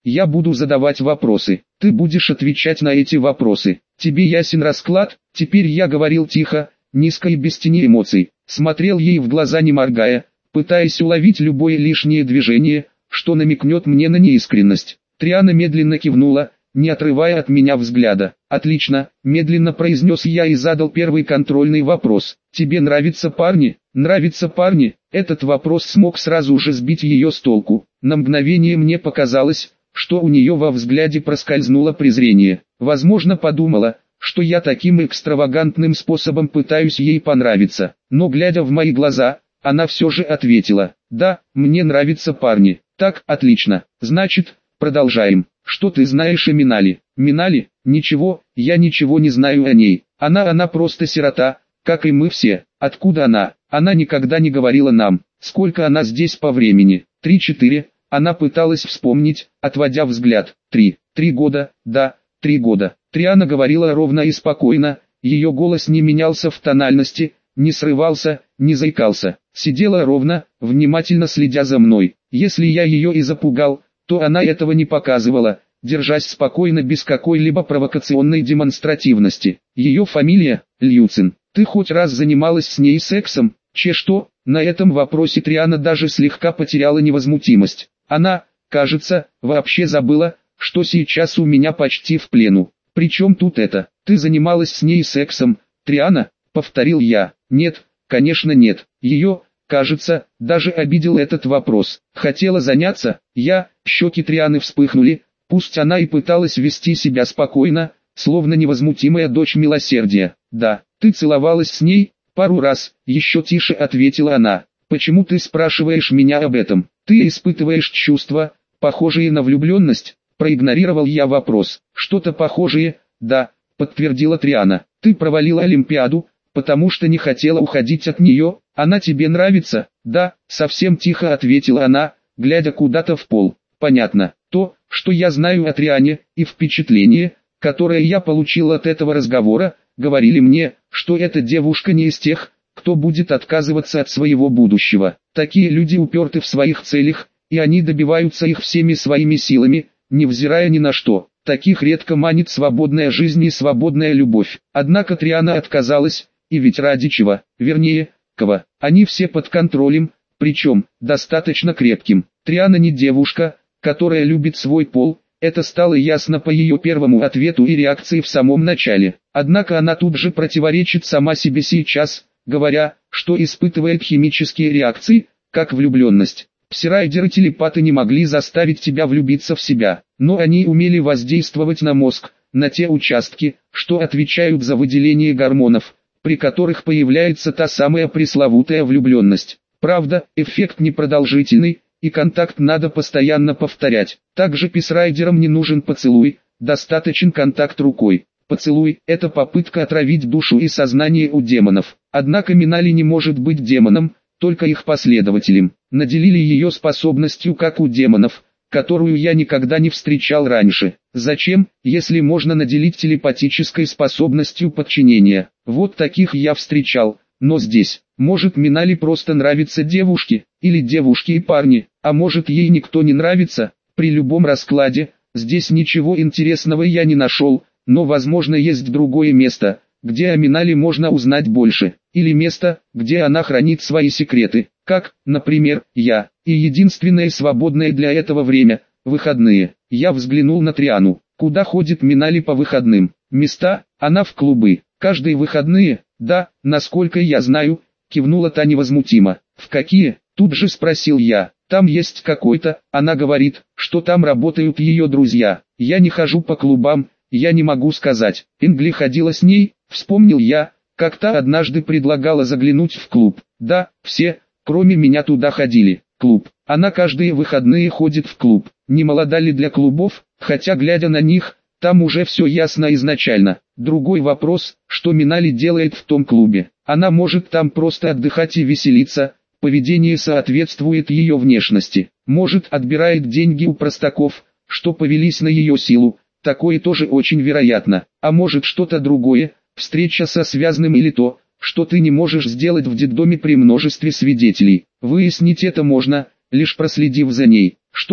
я буду задавать вопросы, ты будешь отвечать на эти вопросы. Тебе ясен расклад? Теперь я говорил тихо, низко и без тени эмоций, смотрел ей в глаза не моргая, пытаясь уловить любое лишнее движение, что намекнет мне на неискренность. Триана медленно кивнула, не отрывая от меня взгляда. «Отлично», — медленно произнес я и задал первый контрольный вопрос. «Тебе нравятся парни?» «Нравятся парни?» Этот вопрос смог сразу же сбить ее с толку. На мгновение мне показалось, что у нее во взгляде проскользнуло презрение. Возможно, подумала, что я таким экстравагантным способом пытаюсь ей понравиться. Но глядя в мои глаза, она все же ответила: «Да, мне нравятся парни». «Так, отлично. Значит, продолжаем. Что ты знаешь о Минали?» «Минали? Ничего, я ничего не знаю о ней. Она просто сирота, как и мы все. Откуда она? Она никогда не говорила нам, сколько она здесь по времени. 3-4. Она пыталась вспомнить, отводя взгляд. 3 года, да, 3 года. Триана говорила ровно и спокойно, ее голос не менялся в тональности, не срывался, не заикался. Сидела ровно, внимательно следя за мной. Если я ее и запугал, то она этого не показывала, держась спокойно без какой-либо провокационной демонстративности. Ее фамилия – Льюцин. Ты хоть раз занималась с ней сексом? Что? На этом вопросе Триана даже слегка потеряла невозмутимость. Она, кажется, вообще забыла, что сейчас у меня почти в плену. Причем тут это? Ты занималась с ней сексом, Триана? Повторил я. Нет, конечно нет. Ее, кажется, даже обидел этот вопрос. Хотела заняться? Щеки Трианы вспыхнули, пусть она и пыталась вести себя спокойно, словно невозмутимая дочь милосердия. Да, ты целовалась с ней? Пару раз, еще тише ответила она. Почему ты спрашиваешь меня об этом? Ты испытываешь чувства, похожие на влюбленность? Проигнорировал я вопрос. Что-то похожее, да, подтвердила Триана. Ты провалила Олимпиаду, потому что не хотела уходить от нее. Она тебе нравится? Да, совсем тихо ответила она, глядя куда-то в пол. Понятно. То, что я знаю о Триане, и впечатление, которое я получил от этого разговора, говорили мне, что эта девушка не из тех, кто будет отказываться от своего будущего. Такие люди уперты в своих целях, и они добиваются их всеми своими силами, невзирая ни на что. Таких редко манит свободная жизнь и свободная любовь. Однако Триана отказалась, и ведь ради чего, вернее, кого. Они все под контролем, причем, достаточно крепким. Триана не девушка, которая любит свой пол, это стало ясно по ее первому ответу и реакции в самом начале. Однако она тут же противоречит сама себе сейчас, говоря, что испытывает химические реакции, как влюбленность. Псирайдеры-телепаты не могли заставить тебя влюбиться в себя, но они умели воздействовать на мозг, на те участки, что отвечают за выделение гормонов, при которых появляется та самая пресловутая влюбленность. Правда, эффект непродолжительный, и контакт надо постоянно повторять. Также псирайдерам не нужен поцелуй, достаточен контакт рукой. Поцелуй – это попытка отравить душу и сознание у демонов. Однако Минали не может быть демоном, только их последователем. Наделили ее способностью как у демонов, которую я никогда не встречал раньше. Зачем, если можно наделить телепатической способностью подчинения? Вот таких я встречал, но здесь, может Минали просто нравятся девушки, или девушки и парни, а может ей никто не нравится. При любом раскладе, здесь ничего интересного я не нашел, но возможно есть другое место, где о Минали можно узнать больше, или место, где она хранит свои секреты, как, например, я, и единственное свободное для этого время – выходные. Я взглянул на Триану. Куда ходит Минали по выходным? Места? Она в клубы. Каждые выходные? Да, насколько я знаю, кивнула та невозмутимо. В какие? Тут же спросил я. Там есть какой-то, она говорит, что там работают ее друзья. Я не хожу по клубам, я не могу сказать. Ингли ходила с ней, вспомнил я, как та однажды предлагала заглянуть в клуб. Да, все, кроме меня туда ходили. Клуб. Она каждые выходные ходит в клуб. Не молода ли для клубов, хотя глядя на них, там уже все ясно изначально. Другой вопрос, что Минали делает в том клубе. Она может там просто отдыхать и веселиться, поведение соответствует ее внешности. Может отбирает деньги у простаков, что повелись на ее силу, такое тоже очень вероятно. А может что-то другое, встреча со связанным или то, что ты не можешь сделать в детдоме при множестве свидетелей. Выяснить это можно, лишь проследив за ней. Что ж,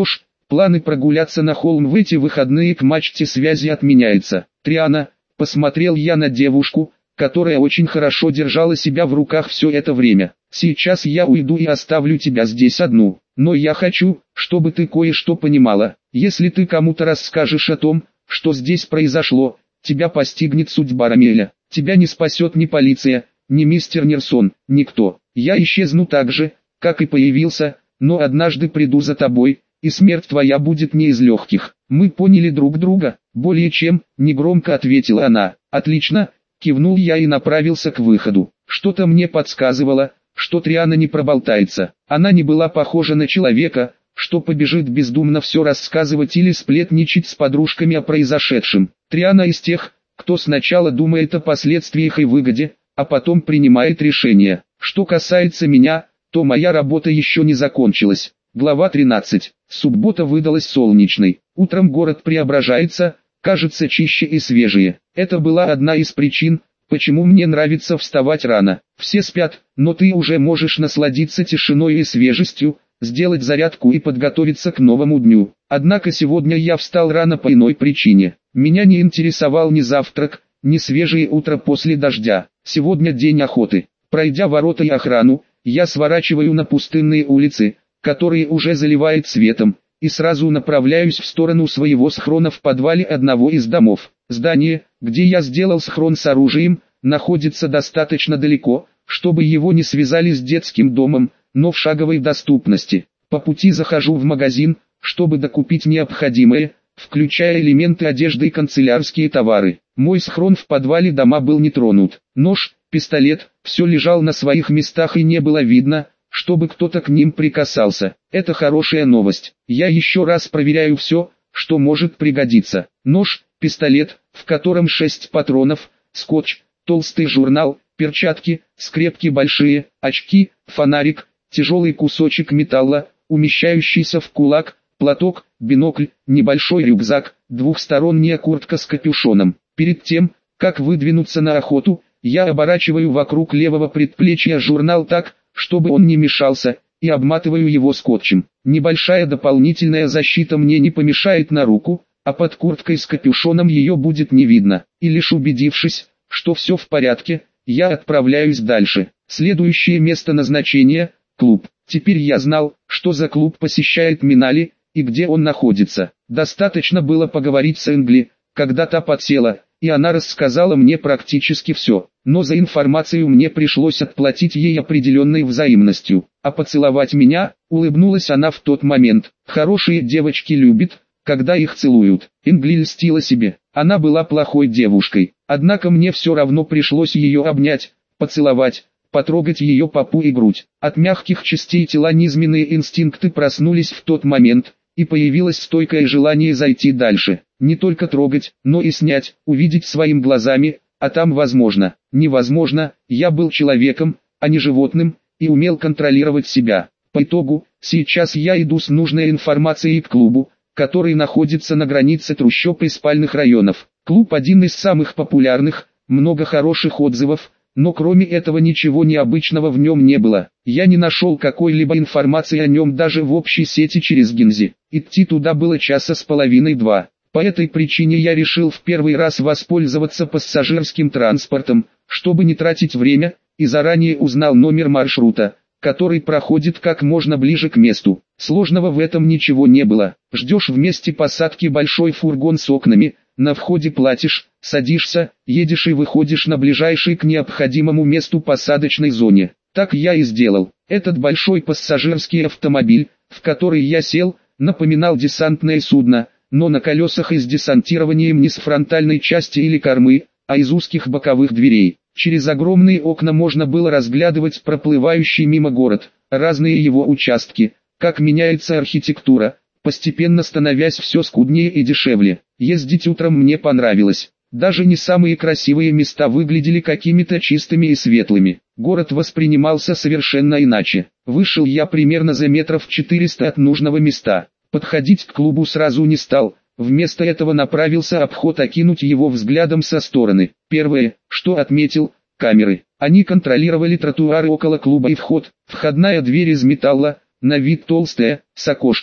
Планы прогуляться на холм в эти выходные к мачте связи отменяются. Триана, посмотрел я на девушку, которая очень хорошо держала себя в руках все это время. Сейчас я уйду и оставлю тебя здесь одну. Но я хочу, чтобы ты кое-что понимала. Если ты кому-то расскажешь о том, что здесь произошло, тебя постигнет судьба Рамеля. Тебя не спасет ни полиция, ни мистер Нерсон, никто. Я исчезну так же, как и появился, но однажды приду за тобой, и смерть твоя будет не из легких. Мы поняли друг друга, более чем, негромко ответила она. Отлично, кивнул я и направился к выходу. Что-то мне подсказывало, что Триана не проболтается. Она не была похожа на человека, что побежит бездумно все рассказывать или сплетничать с подружками о произошедшем. Триана из тех, кто сначала думает о последствиях и выгоде, а потом принимает решение. Что касается меня, то моя работа еще не закончилась. Глава 13. Суббота выдалась солнечной. Утром город преображается, кажется чище и свежее. Это была одна из причин, почему мне нравится вставать рано. Все спят, но ты уже можешь насладиться тишиной и свежестью, сделать зарядку и подготовиться к новому дню. Однако сегодня я встал рано по иной причине. Меня не интересовал ни завтрак, ни свежее утро после дождя. Сегодня день охоты. Пройдя ворота и охрану, я сворачиваю на пустынные улицы, которые уже заливает светом, и сразу направляюсь в сторону своего схрона в подвале одного из домов. Здание, где я сделал схрон с оружием, находится достаточно далеко, чтобы его не связали с детским домом, но в шаговой доступности. По пути захожу в магазин, чтобы докупить необходимое, включая элементы одежды и канцелярские товары. Мой схрон в подвале дома был не тронут. Нож, пистолет, все лежал на своих местах и не было видно, чтобы кто-то к ним прикасался. Это хорошая новость. Я еще раз проверяю все, что может пригодиться. Нож, пистолет, в котором 6 патронов, скотч, толстый журнал, перчатки, скрепки большие, очки, фонарик, тяжелый кусочек металла, умещающийся в кулак, платок, бинокль, небольшой рюкзак, двухсторонняя куртка с капюшоном. Перед тем, как выдвинуться на охоту, я оборачиваю вокруг левого предплечья журнал так, чтобы он не мешался, и обматываю его скотчем. Небольшая дополнительная защита мне не помешает на руку, а под курткой с капюшоном ее будет не видно. И лишь убедившись, что все в порядке, я отправляюсь дальше. Следующее место назначения – клуб. Теперь я знал, что за клуб посещает Минали, и где он находится. Достаточно было поговорить с Энгли, когда та подсела, и она рассказала мне практически все. Но за информацию мне пришлось отплатить ей определенной взаимностью. А поцеловать меня, улыбнулась она в тот момент. Хорошие девочки любят, когда их целуют. Энгли льстила себе. Она была плохой девушкой. Однако мне все равно пришлось ее обнять, поцеловать, потрогать ее попу и грудь. От мягких частей тела низменные инстинкты проснулись в тот момент, и появилось стойкое желание зайти дальше. Не только трогать, но и снять, увидеть своими глазами, а там возможно, невозможно. Я был человеком, а не животным, и умел контролировать себя. По итогу, сейчас я иду с нужной информацией к клубу, который находится на границе трущоб и спальных районов. Клуб один из самых популярных, много хороших отзывов, но кроме этого ничего необычного в нем не было. Я не нашел какой-либо информации о нем даже в общей сети через Гинзи. Идти туда было часа с половиной-два. По этой причине я решил в первый раз воспользоваться пассажирским транспортом, чтобы не тратить время, и заранее узнал номер маршрута, который проходит как можно ближе к месту. Сложного в этом ничего не было. Ждешь в месте посадки большой фургон с окнами, на входе платишь, садишься, едешь и выходишь на ближайшей к необходимому месту посадочной зоне. Так я и сделал. Этот большой пассажирский автомобиль, в который я сел, напоминал десантное судно, но на колесах и с десантированием не с фронтальной части или кормы, а из узких боковых дверей. Через огромные окна можно было разглядывать проплывающий мимо город, разные его участки, как меняется архитектура, постепенно становясь все скуднее и дешевле. Ездить утром мне понравилось. Даже не самые красивые места выглядели какими-то чистыми и светлыми. Город воспринимался совершенно иначе. Вышел я примерно за метров 400 от нужного места. Подходить к клубу сразу не стал. Вместо этого направился обход, окинуть его взглядом со стороны. Первое, что отметил – камеры. Они контролировали тротуары около клуба и вход. Входная дверь из металла, на вид толстая, с окошком.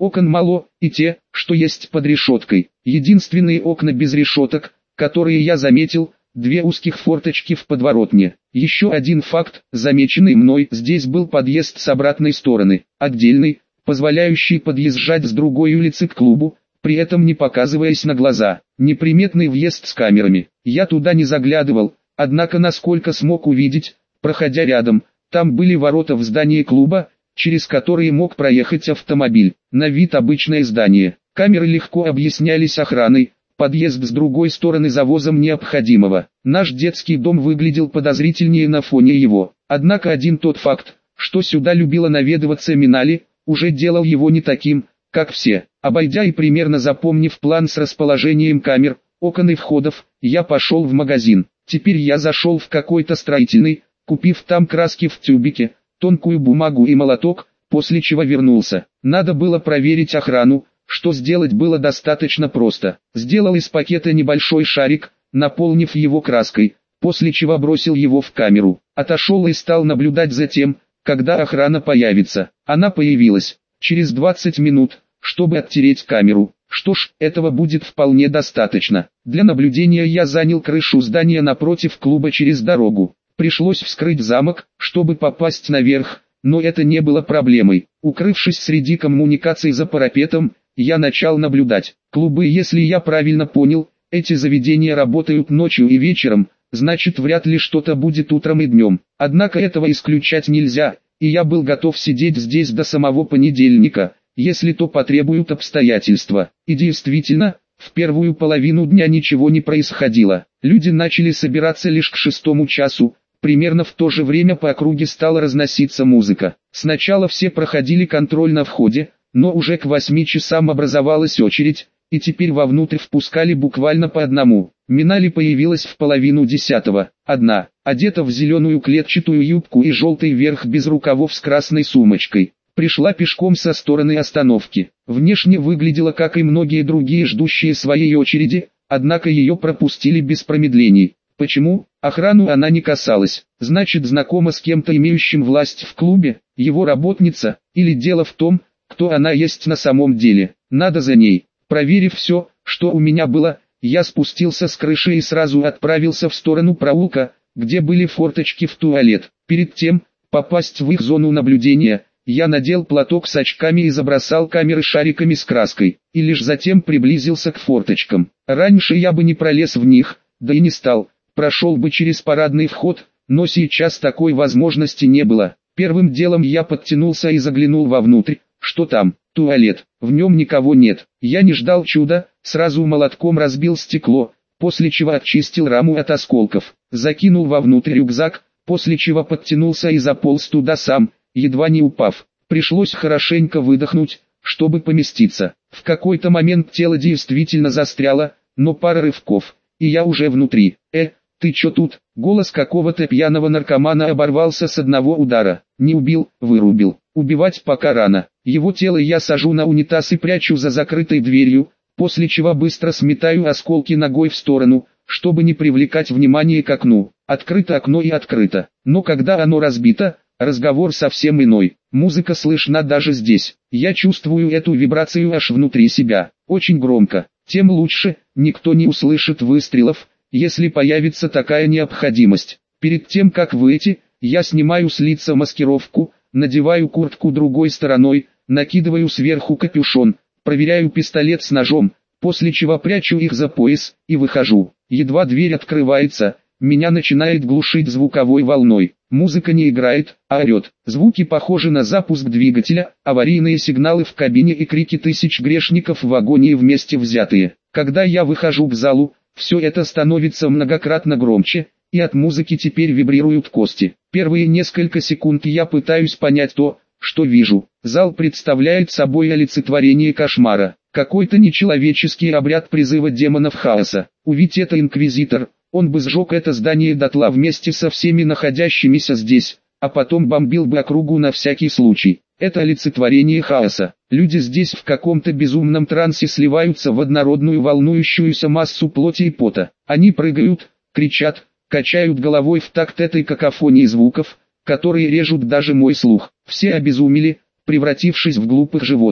Окон мало, и те, что есть под решеткой. Единственные окна без решеток, которые я заметил, две узких форточки в подворотне. Еще один факт, замеченный мной: здесь был подъезд с обратной стороны, отдельный, позволяющий подъезжать с другой улицы к клубу, при этом не показываясь на глаза. Неприметный въезд с камерами. Я туда не заглядывал, однако насколько смог увидеть, проходя рядом, там были ворота в здании клуба, через которые мог проехать автомобиль. На вид обычное здание. Камеры легко объяснялись охраной, подъезд с другой стороны завозом необходимого. Наш детский дом выглядел подозрительнее на фоне его. Однако один тот факт, что сюда любила наведываться Минали, уже делал его не таким, как все. Обойдя и примерно запомнив план с расположением камер, окон и входов, я пошел в магазин. Теперь я зашел в какой-то строительный, купив там краски в тюбике, тонкую бумагу и молоток, после чего вернулся. Надо было проверить охрану, что сделать было достаточно просто. Сделал из пакета небольшой шарик, наполнив его краской, после чего бросил его в камеру. Отошел и стал наблюдать за тем, когда охрана появится. Она появилась через 20 минут, чтобы оттереть камеру. Что ж, этого будет вполне достаточно. Для наблюдения я занял крышу здания напротив клуба через дорогу. Пришлось вскрыть замок, чтобы попасть наверх, но это не было проблемой. Укрывшись среди коммуникаций за парапетом, я начал наблюдать. Клубы, если я правильно понял, эти заведения работают ночью и вечером, значит вряд ли что-то будет утром и днем. Однако этого исключать нельзя, и я был готов сидеть здесь до самого понедельника, если то потребуют обстоятельства. И действительно, в первую половину дня ничего не происходило. Люди начали собираться лишь к 6 часу, примерно в то же время по округе стала разноситься музыка. Сначала все проходили контроль на входе, но уже к 8 часам образовалась очередь, и теперь вовнутрь впускали буквально по одному. Минали появилась в 9:30, одна, одета в зеленую клетчатую юбку и желтый верх без рукавов с красной сумочкой. Пришла пешком со стороны остановки. Внешне выглядела как и многие другие ждущие своей очереди, однако ее пропустили без промедлений. Почему? Охрану она не касалась. Значит, знакома с кем-то, имеющим власть в клубе, его работница, или дело в том, кто она есть на самом деле. Надо за ней. Проверив все, что у меня было, я спустился с крыши и сразу отправился в сторону проулка, где были форточки в туалет. Перед тем, попасть в их зону наблюдения, я надел платок с очками и забросал камеры шариками с краской, и лишь затем приблизился к форточкам. Раньше я бы не пролез в них, да и не стал, прошел бы через парадный вход, но сейчас такой возможности не было. Первым делом я подтянулся и заглянул вовнутрь. Что там? Туалет. В нем никого нет. Я не ждал чуда, сразу молотком разбил стекло, после чего очистил раму от осколков, закинул вовнутрь рюкзак, после чего подтянулся и заполз туда сам, едва не упав. Пришлось хорошенько выдохнуть, чтобы поместиться. В какой-то момент тело действительно застряло, но пара рывков, и я уже внутри. Ты чё тут? Голос какого-то пьяного наркомана оборвался с одного удара. Не убил, вырубил. Убивать пока рано. Его тело я сажу на унитаз и прячу за закрытой дверью, после чего быстро сметаю осколки ногой в сторону, чтобы не привлекать внимание к окну. Открыто окно и открыто. Но когда оно разбито, разговор совсем иной. Музыка слышна даже здесь. Я чувствую эту вибрацию аж внутри себя. Очень громко. Тем лучше, никто не услышит выстрелов, если появится такая необходимость. Перед тем как выйти, я снимаю с лица маскировку, надеваю куртку другой стороной, накидываю сверху капюшон, проверяю пистолет с ножом, после чего прячу их за пояс, и выхожу. Едва дверь открывается, меня начинает глушить звуковой волной. Музыка не играет, а орет. Звуки похожи на запуск двигателя, аварийные сигналы в кабине и крики тысяч грешников в агонии вместе взятые. Когда я выхожу к залу, все это становится многократно громче, и от музыки теперь вибрируют кости. Первые несколько секунд я пытаюсь понять то, что вижу. Зал представляет собой олицетворение кошмара. Какой-то нечеловеческий обряд призыва демонов хаоса. Увидь это инквизитор, он бы сжег это здание дотла вместе со всеми находящимися здесь, а потом бомбил бы округу на всякий случай. Это олицетворение хаоса. Люди здесь в каком-то безумном трансе сливаются в однородную волнующуюся массу плоти и пота. Они прыгают, кричат, качают головой в такт этой какофонии звуков, которые режут даже мой слух. Все обезумели, превратившись в глупых животных.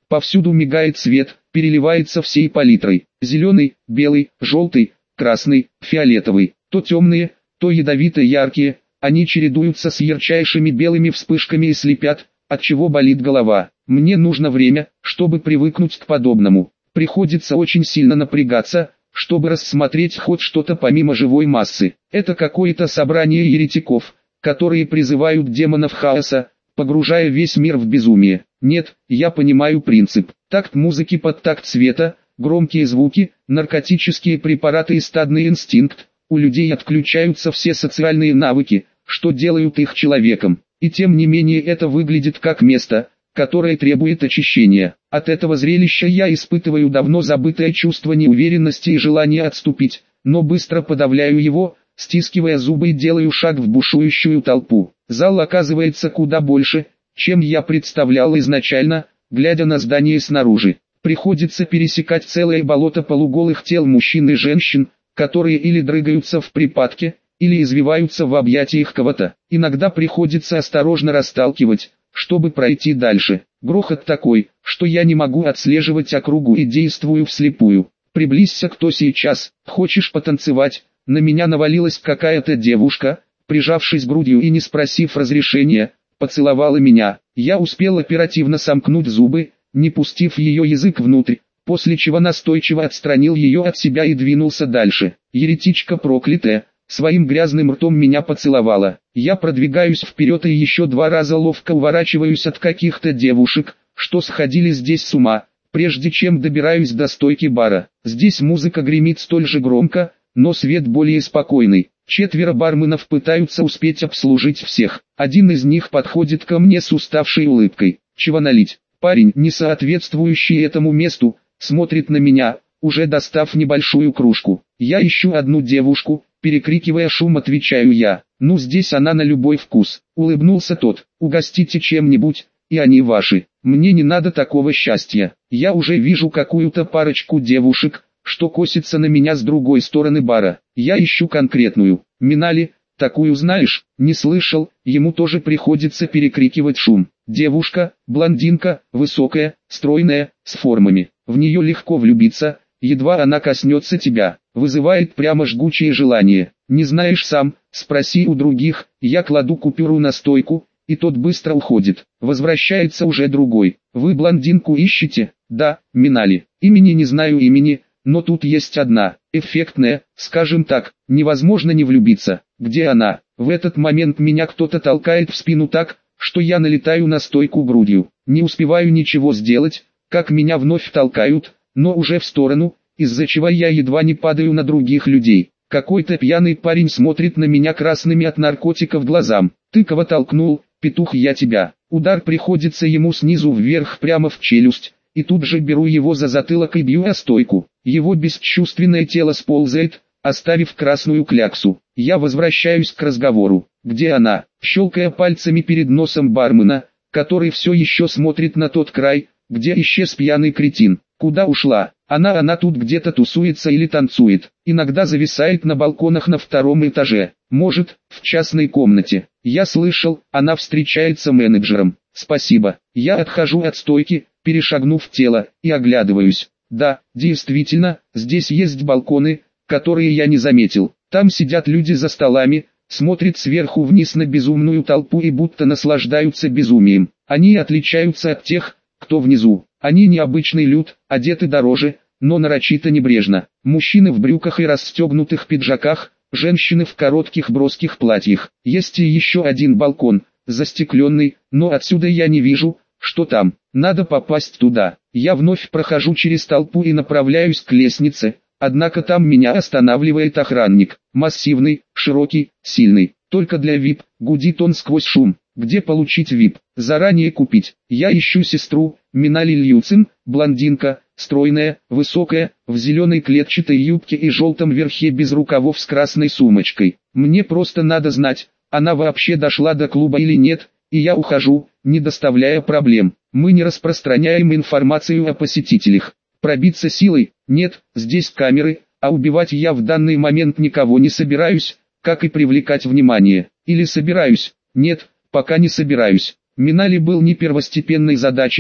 Повсюду мигает свет, переливается всей палитрой. Зеленый, белый, желтый, красный, фиолетовый. То темные, то ядовито-яркие, они чередуются с ярчайшими белыми вспышками и слепят, отчего болит голова. Мне нужно время, чтобы привыкнуть к подобному. Приходится очень сильно напрягаться, чтобы рассмотреть хоть что-то помимо живой массы. Это какое-то собрание еретиков, которые призывают демонов хаоса, погружая весь мир в безумие. Нет, я понимаю принцип. Такт музыки под такт света, громкие звуки, наркотические препараты и стадный инстинкт. У людей отключаются все социальные навыки, что делают их человеком. И тем не менее это выглядит как место, которое требует очищения. От этого зрелища я испытываю давно забытое чувство неуверенности и желания отступить, но быстро подавляю его, стискивая зубы и делаю шаг в бушующую толпу. Зал оказывается куда больше, чем я представлял изначально, глядя на здание снаружи. Приходится пересекать целое болото полуголых тел мужчин и женщин, которые или дрыгаются в припадке, или извиваются в объятиях кого-то. Иногда приходится осторожно расталкивать, чтобы пройти дальше. Грохот такой, что я не могу отслеживать округу и действую вслепую. Приблизься, кто сейчас, хочешь потанцевать? На меня навалилась какая-то девушка, прижавшись грудью и не спросив разрешения, поцеловала меня. Я успел оперативно сомкнуть зубы, не пустив ее язык внутрь, после чего настойчиво отстранил ее от себя и двинулся дальше. Еретичка проклятая, своим грязным ртом меня поцеловала. Я продвигаюсь вперед и еще 2 раза ловко уворачиваюсь от каких-то девушек, что сходили здесь с ума, прежде чем добираюсь до стойки бара. Здесь музыка гремит столь же громко, но свет более спокойный. 4 барменов пытаются успеть обслужить всех. Один из них подходит ко мне с уставшей улыбкой. «Чего налить?» Парень, не соответствующий этому месту, смотрит на меня, уже достав небольшую кружку. «Я ищу одну девушку», перекрикивая шум, отвечаю я. «Ну здесь она на любой вкус», улыбнулся тот. «Угостите чем-нибудь, и они ваши. Мне не надо такого счастья. Я уже вижу какую-то парочку девушек, что косится на меня с другой стороны бара. Я ищу конкретную. Минали, такую знаешь?» Не слышал, ему тоже приходится перекрикивать шум. Девушка, блондинка, высокая, стройная, с формами. В нее легко влюбиться, едва она коснется тебя. Вызывает прямо жгучее желание. Не знаешь сам, спроси у других. Я кладу купюру на стойку, и тот быстро уходит. Возвращается уже другой. «Вы блондинку ищете?» «Да, Минали. Имени не знаю имени, но тут есть одна, эффектная, скажем так, невозможно не влюбиться». «Где она?» В этот момент меня кто-то толкает в спину так, что я налетаю на стойку грудью. Не успеваю ничего сделать, как меня вновь толкают, но уже в сторону, из-за чего я едва не падаю на других людей. Какой-то пьяный парень смотрит на меня красными от наркотиков глазам. «Ты кого толкнул, петух, я тебя?» Удар приходится ему снизу вверх прямо в челюсть, и тут же беру его за затылок и бью о стойку. Его бесчувственное тело сползает, оставив красную кляксу. Я возвращаюсь к разговору. «Где она?» Щелкая пальцами перед носом бармена, который все еще смотрит на тот край, где исчез пьяный кретин. «Куда ушла?» Она тут где-то тусуется или танцует. Иногда зависает на балконах на 2-м этаже. Может, в частной комнате. Я слышал, она встречается менеджером. «Спасибо». Я отхожу от стойки, перешагнув тело, и оглядываюсь. Да, действительно, здесь есть балконы, которые я не заметил. Там сидят люди за столами, смотрят сверху вниз на безумную толпу и будто наслаждаются безумием. Они отличаются от тех, кто внизу. Они необычный люд, одеты дороже, но нарочито небрежно. Мужчины в брюках и расстегнутых пиджаках, женщины в коротких броских платьях. Есть и еще один балкон, застекленный, но отсюда я не вижу, что там. Надо попасть туда. Я вновь прохожу через толпу и направляюсь к лестнице, однако там меня останавливает охранник. Массивный, широкий, сильный. «Только для VIP», гудит он сквозь шум. «Где получить VIP?» «Заранее купить». Я ищу сестру, Минали Льюцин, блондинка, стройная, высокая, в зеленой клетчатой юбке и желтом верхе без рукавов с красной сумочкой. Мне просто надо знать, она вообще дошла до клуба или нет, и я ухожу, не доставляя проблем. Мы не распространяем информацию о посетителях. Пробиться силой? Нет, здесь камеры, а убивать я в данный момент никого не собираюсь, как и привлекать внимание. Или собираюсь? Нет, пока не собираюсь. Минали был не первостепенной задачей,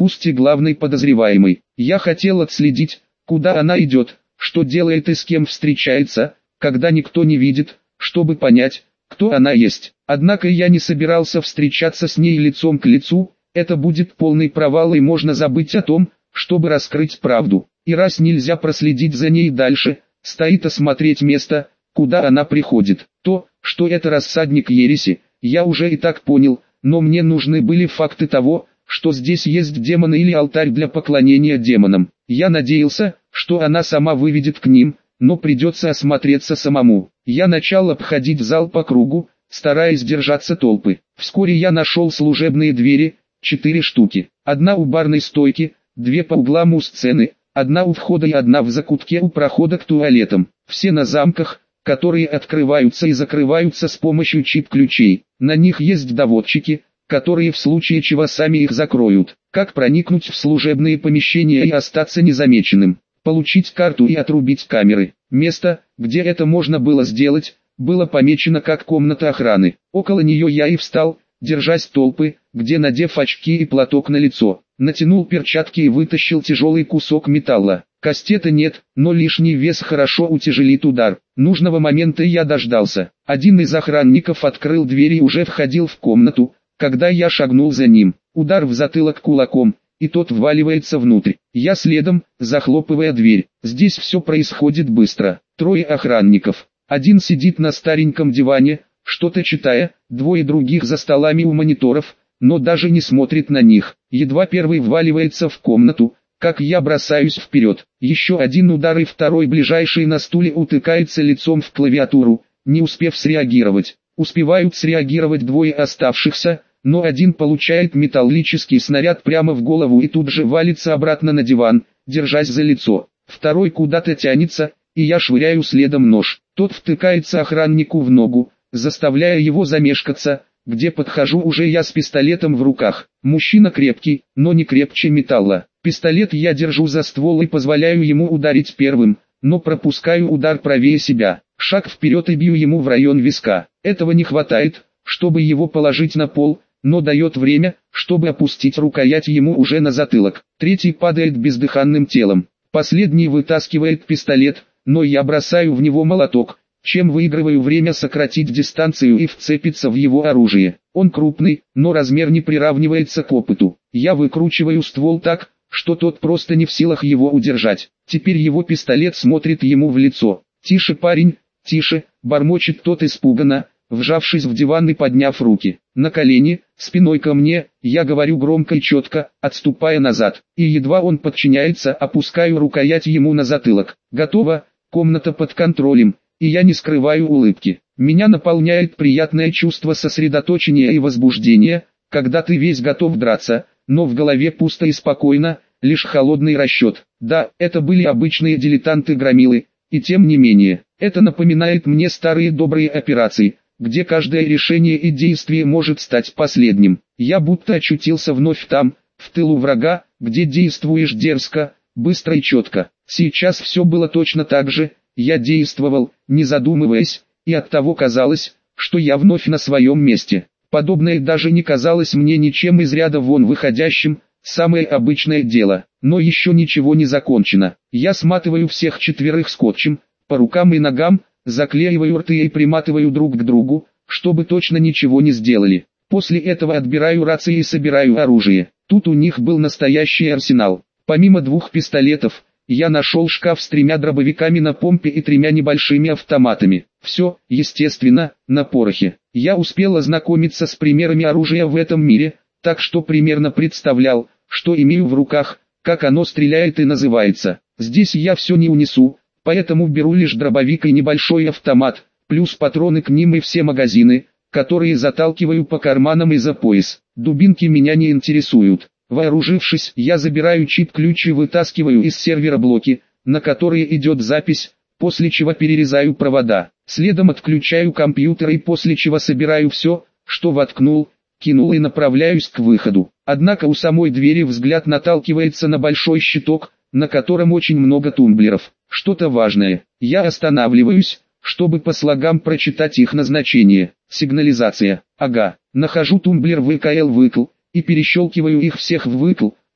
пусть и главной подозреваемой. Я хотел отследить, куда она идет, что делает и с кем встречается, когда никто не видит, чтобы понять, кто она есть. Однако я не собирался встречаться с ней лицом к лицу, это будет полный провал и можно забыть о том, чтобы раскрыть правду. И раз нельзя проследить за ней дальше, стоит осмотреть место, куда она приходит. То, что это рассадник ереси, я уже и так понял, но мне нужны были факты того, что здесь есть демоны или алтарь для поклонения демонам. Я надеялся, что она сама выведет к ним, но придется осмотреться самому. Я начал обходить зал по кругу, стараясь держаться толпы. Вскоре я нашел служебные двери, 4 штуки. Одна у барной стойки, 2 по углам у сцены, одна у входа и одна в закутке у прохода к туалетам. Все на замках, которые открываются и закрываются с помощью чип-ключей. На них есть доводчики, которые в случае чего сами их закроют. Как проникнуть в служебные помещения и остаться незамеченным? Получить карту и отрубить камеры. Место, где это можно было сделать, было помечено как комната охраны. Около нее я и встал, держась толпы, где, надев очки и платок на лицо, натянул перчатки и вытащил тяжелый кусок металла. Кастета нет, но лишний вес хорошо утяжелит удар. Нужного момента я дождался. Один из охранников открыл дверь и уже входил в комнату, когда я шагнул за ним. Удар в затылок кулаком, и тот вваливается внутрь. Я следом, захлопывая дверь. Здесь все происходит быстро. 3 охранников. Один сидит на стареньком диване, что-то читая, 2 других за столами у мониторов, но даже не смотрит на них. Едва первый вваливается в комнату, как я бросаюсь вперед. Еще один удар и второй ближайший на стуле утыкается лицом в клавиатуру, не успев среагировать. Успевают среагировать 2 оставшихся, но один получает металлический снаряд прямо в голову и тут же валится обратно на диван, держась за лицо. Второй куда-то тянется, и я швыряю следом нож. Тот втыкается охраннику в ногу, заставляя его замешкаться, где подхожу уже я с пистолетом в руках. Мужчина крепкий, но не крепче металла. Пистолет я держу за ствол и позволяю ему ударить первым, но пропускаю удар правее себя. Шаг вперед и бью ему в район виска. Этого не хватает, чтобы его положить на пол, но дает время, чтобы опустить рукоять ему уже на затылок. Третий падает бездыханным телом. Последний вытаскивает пистолет, но я бросаю в него молоток, чем выигрываю время сократить дистанцию и вцепиться в его оружие. Он крупный, но размер не приравнивается к опыту. Я выкручиваю ствол так, что тот просто не в силах его удержать. Теперь его пистолет смотрит ему в лицо. «Тише, парень, тише», бормочет тот испуганно, вжавшись в диван и подняв руки. На колени, спиной ко мне, я говорю громко и четко, отступая назад. И едва он подчиняется, опускаю рукоять ему на затылок. Готово, комната под контролем, и я не скрываю улыбки. Меня наполняет приятное чувство сосредоточения и возбуждения, когда ты весь готов драться, но в голове пусто и спокойно, лишь холодный расчет. Да, это были обычные дилетанты-громилы, и тем не менее, это напоминает мне старые добрые операции, где каждое решение и действие может стать последним. Я будто очутился вновь там, в тылу врага, где действуешь дерзко, быстро и четко. Сейчас все было точно так же, я действовал, не задумываясь, и оттого казалось, что я вновь на своем месте. Подобное даже не казалось мне ничем из ряда вон выходящим, самое обычное дело. Но еще ничего не закончено. Я сматываю всех 4 скотчем, по рукам и ногам, заклеиваю рты и приматываю друг к другу, чтобы точно ничего не сделали. После этого отбираю рации и собираю оружие. Тут у них был настоящий арсенал. Помимо 2 пистолетов, я нашел шкаф с 3 дробовиками на помпе и 3 небольшими автоматами. Все, естественно, на порохе. Я успел ознакомиться с примерами оружия в этом мире, так что примерно представлял, что имею в руках, как оно стреляет и называется. Здесь я все не унесу, поэтому беру лишь дробовик и небольшой автомат, плюс патроны к ним и все магазины, которые заталкиваю по карманам и за пояс. Дубинки меня не интересуют. Вооружившись, я забираю чип-ключ и вытаскиваю из сервера блоки, на которые идет запись, после чего перерезаю провода. Следом отключаю компьютер и после чего собираю все, что воткнул, кинул и направляюсь к выходу. Однако у самой двери взгляд наталкивается на большой щиток, на котором очень много тумблеров. Что-то важное. Я останавливаюсь, чтобы по слогам прочитать их назначение. Сигнализация. Ага. Нахожу тумблер ВКЛ-выкл и перещелкиваю их всех в выкл,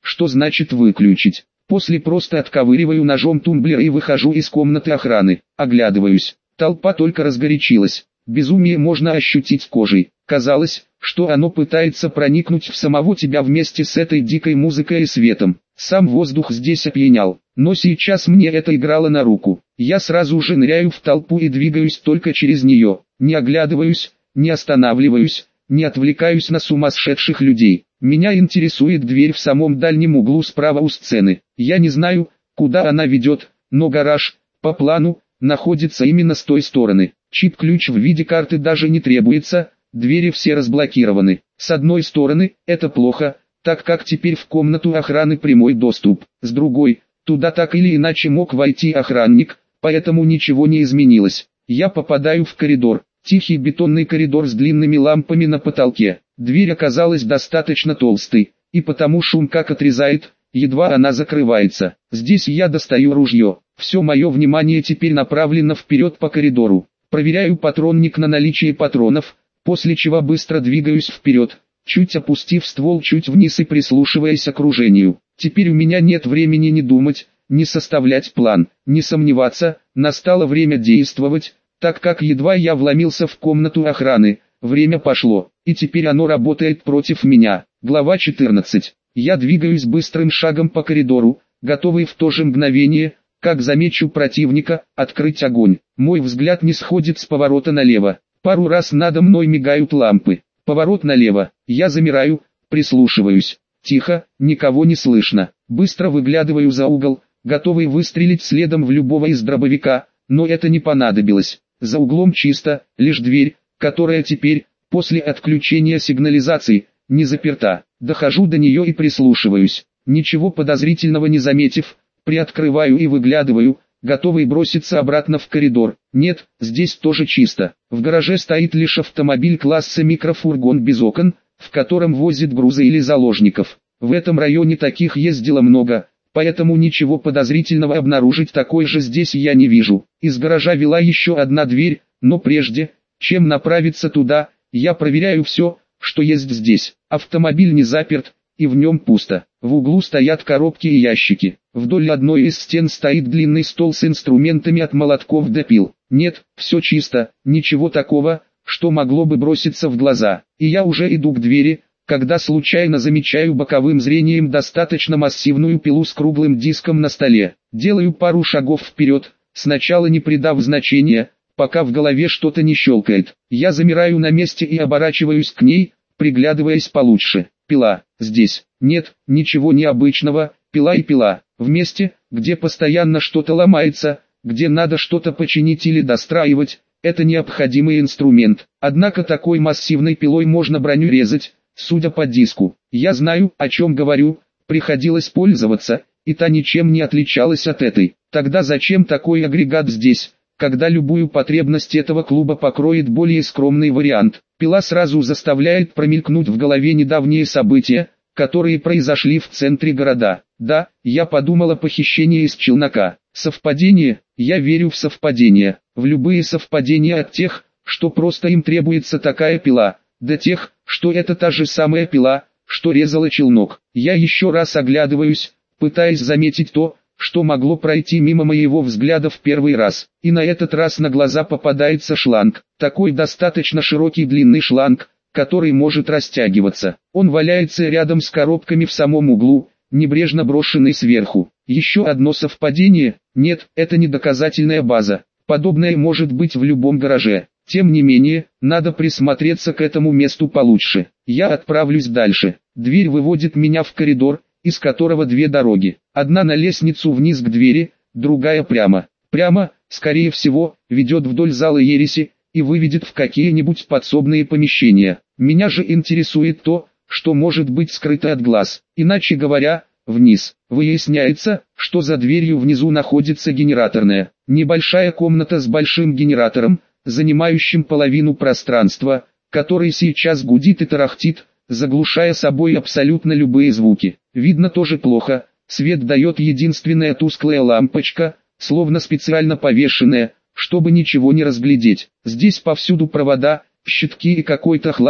Что значит выключить? После просто отковыриваю ножом тумблер и выхожу из комнаты охраны. Оглядываюсь. Толпа только разгорячилась. Безумие можно ощутить кожей. Казалось, что оно пытается проникнуть в самого тебя вместе с этой дикой музыкой и светом. Сам воздух здесь опьянял. Но сейчас мне это играло на руку. Я сразу же ныряю в толпу и двигаюсь только через нее. Не оглядываюсь, не останавливаюсь, не отвлекаюсь на сумасшедших людей. Меня интересует дверь в самом дальнем углу справа у сцены. Я не знаю, куда она ведет, но гараж, по плану, находится именно с той стороны. Чип-ключ в виде карты даже не требуется, двери все разблокированы. С одной стороны, это плохо, так как теперь в комнату охраны прямой доступ. С другой, туда так или иначе мог войти охранник, поэтому ничего не изменилось. Я попадаю в коридор. Тихий бетонный коридор с длинными лампами на потолке. Дверь оказалась достаточно толстой, и потому шум как отрезает, едва она закрывается. Здесь я достаю ружье. Все мое внимание теперь направлено вперед по коридору. Проверяю патронник на наличие патронов, после чего быстро двигаюсь вперед, чуть опустив ствол чуть вниз и прислушиваясь к окружению. Теперь у меня нет времени ни думать, ни составлять план, ни сомневаться, настало время действовать. Так как едва я вломился в комнату охраны, время пошло, и теперь оно работает против меня. Глава 14. Я двигаюсь быстрым шагом по коридору, готовый в то же мгновение, как замечу противника, открыть огонь. Мой взгляд не сходит с поворота налево. Пару раз надо мной мигают лампы. Поворот налево. Я замираю, прислушиваюсь. Тихо, никого не слышно. Быстро выглядываю за угол, готовый выстрелить следом в любого из дробовика, но это не понадобилось. За углом чисто, лишь дверь, которая теперь, после отключения сигнализации, не заперта. Дохожу до нее и прислушиваюсь. Ничего подозрительного не заметив, приоткрываю и выглядываю, готовый броситься обратно в коридор. Нет, здесь тоже чисто. В гараже стоит лишь автомобиль класса микрофургон без окон, в котором возят грузы или заложников. В этом районе таких ездило много. Поэтому ничего подозрительного обнаружить такой же здесь я не вижу. Из гаража вела еще одна дверь, но прежде, чем направиться туда, я проверяю все, что есть здесь. Автомобиль не заперт, и в нем пусто. В углу стоят коробки и ящики. Вдоль одной из стен стоит длинный стол с инструментами от молотков до пил. Нет, все чисто, ничего такого, что могло бы броситься в глаза. И я уже иду к двери, когда случайно замечаю боковым зрением достаточно массивную пилу с круглым диском на столе. Делаю пару шагов вперед, сначала не придав значения, пока в голове что-то не щелкает. Я замираю на месте и оборачиваюсь к ней, приглядываясь получше. Пила, здесь, нет, ничего необычного, пила и пила. В месте, где постоянно что-то ломается, где надо что-то починить или достраивать, это необходимый инструмент. Однако такой массивной пилой можно броню резать. Судя по диску, я знаю, о чем говорю, приходилось пользоваться, и та ничем не отличалась от этой. Тогда зачем такой агрегат здесь, когда любую потребность этого клуба покроет более скромный вариант? Пила сразу заставляет промелькнуть в голове недавние события, которые произошли в центре города. Да, я подумал о похищении из челнока. Совпадение? Я верю в совпадения. В любые совпадения от тех, что просто им требуется такая пила, до тех, что это та же самая пила, что резала челнок. Я еще раз оглядываюсь, пытаясь заметить то, что могло пройти мимо моего взгляда в первый раз. И на этот раз на глаза попадается шланг. Такой достаточно широкий длинный шланг, который может растягиваться. Он валяется рядом с коробками в самом углу, небрежно брошенный сверху. Еще одно совпадение? Нет, это не доказательная база. Подобное может быть в любом гараже. Тем не менее, надо присмотреться к этому месту получше. Я отправлюсь дальше. Дверь выводит меня в коридор, из которого две дороги. Одна на лестницу вниз к двери, другая прямо. Прямо, скорее всего, ведет вдоль зала ереси и выведет в какие-нибудь подсобные помещения. Меня же интересует то, что может быть скрыто от глаз. Иначе говоря, вниз. Выясняется, что за дверью внизу находится генераторная. Небольшая комната с большим генератором, занимающим половину пространства, который сейчас гудит и тарахтит, заглушая собой абсолютно любые звуки. Видно тоже плохо, свет дает единственная тусклая лампочка, словно специально повешенная, чтобы ничего не разглядеть. Здесь повсюду провода, щитки и какой-то хлам,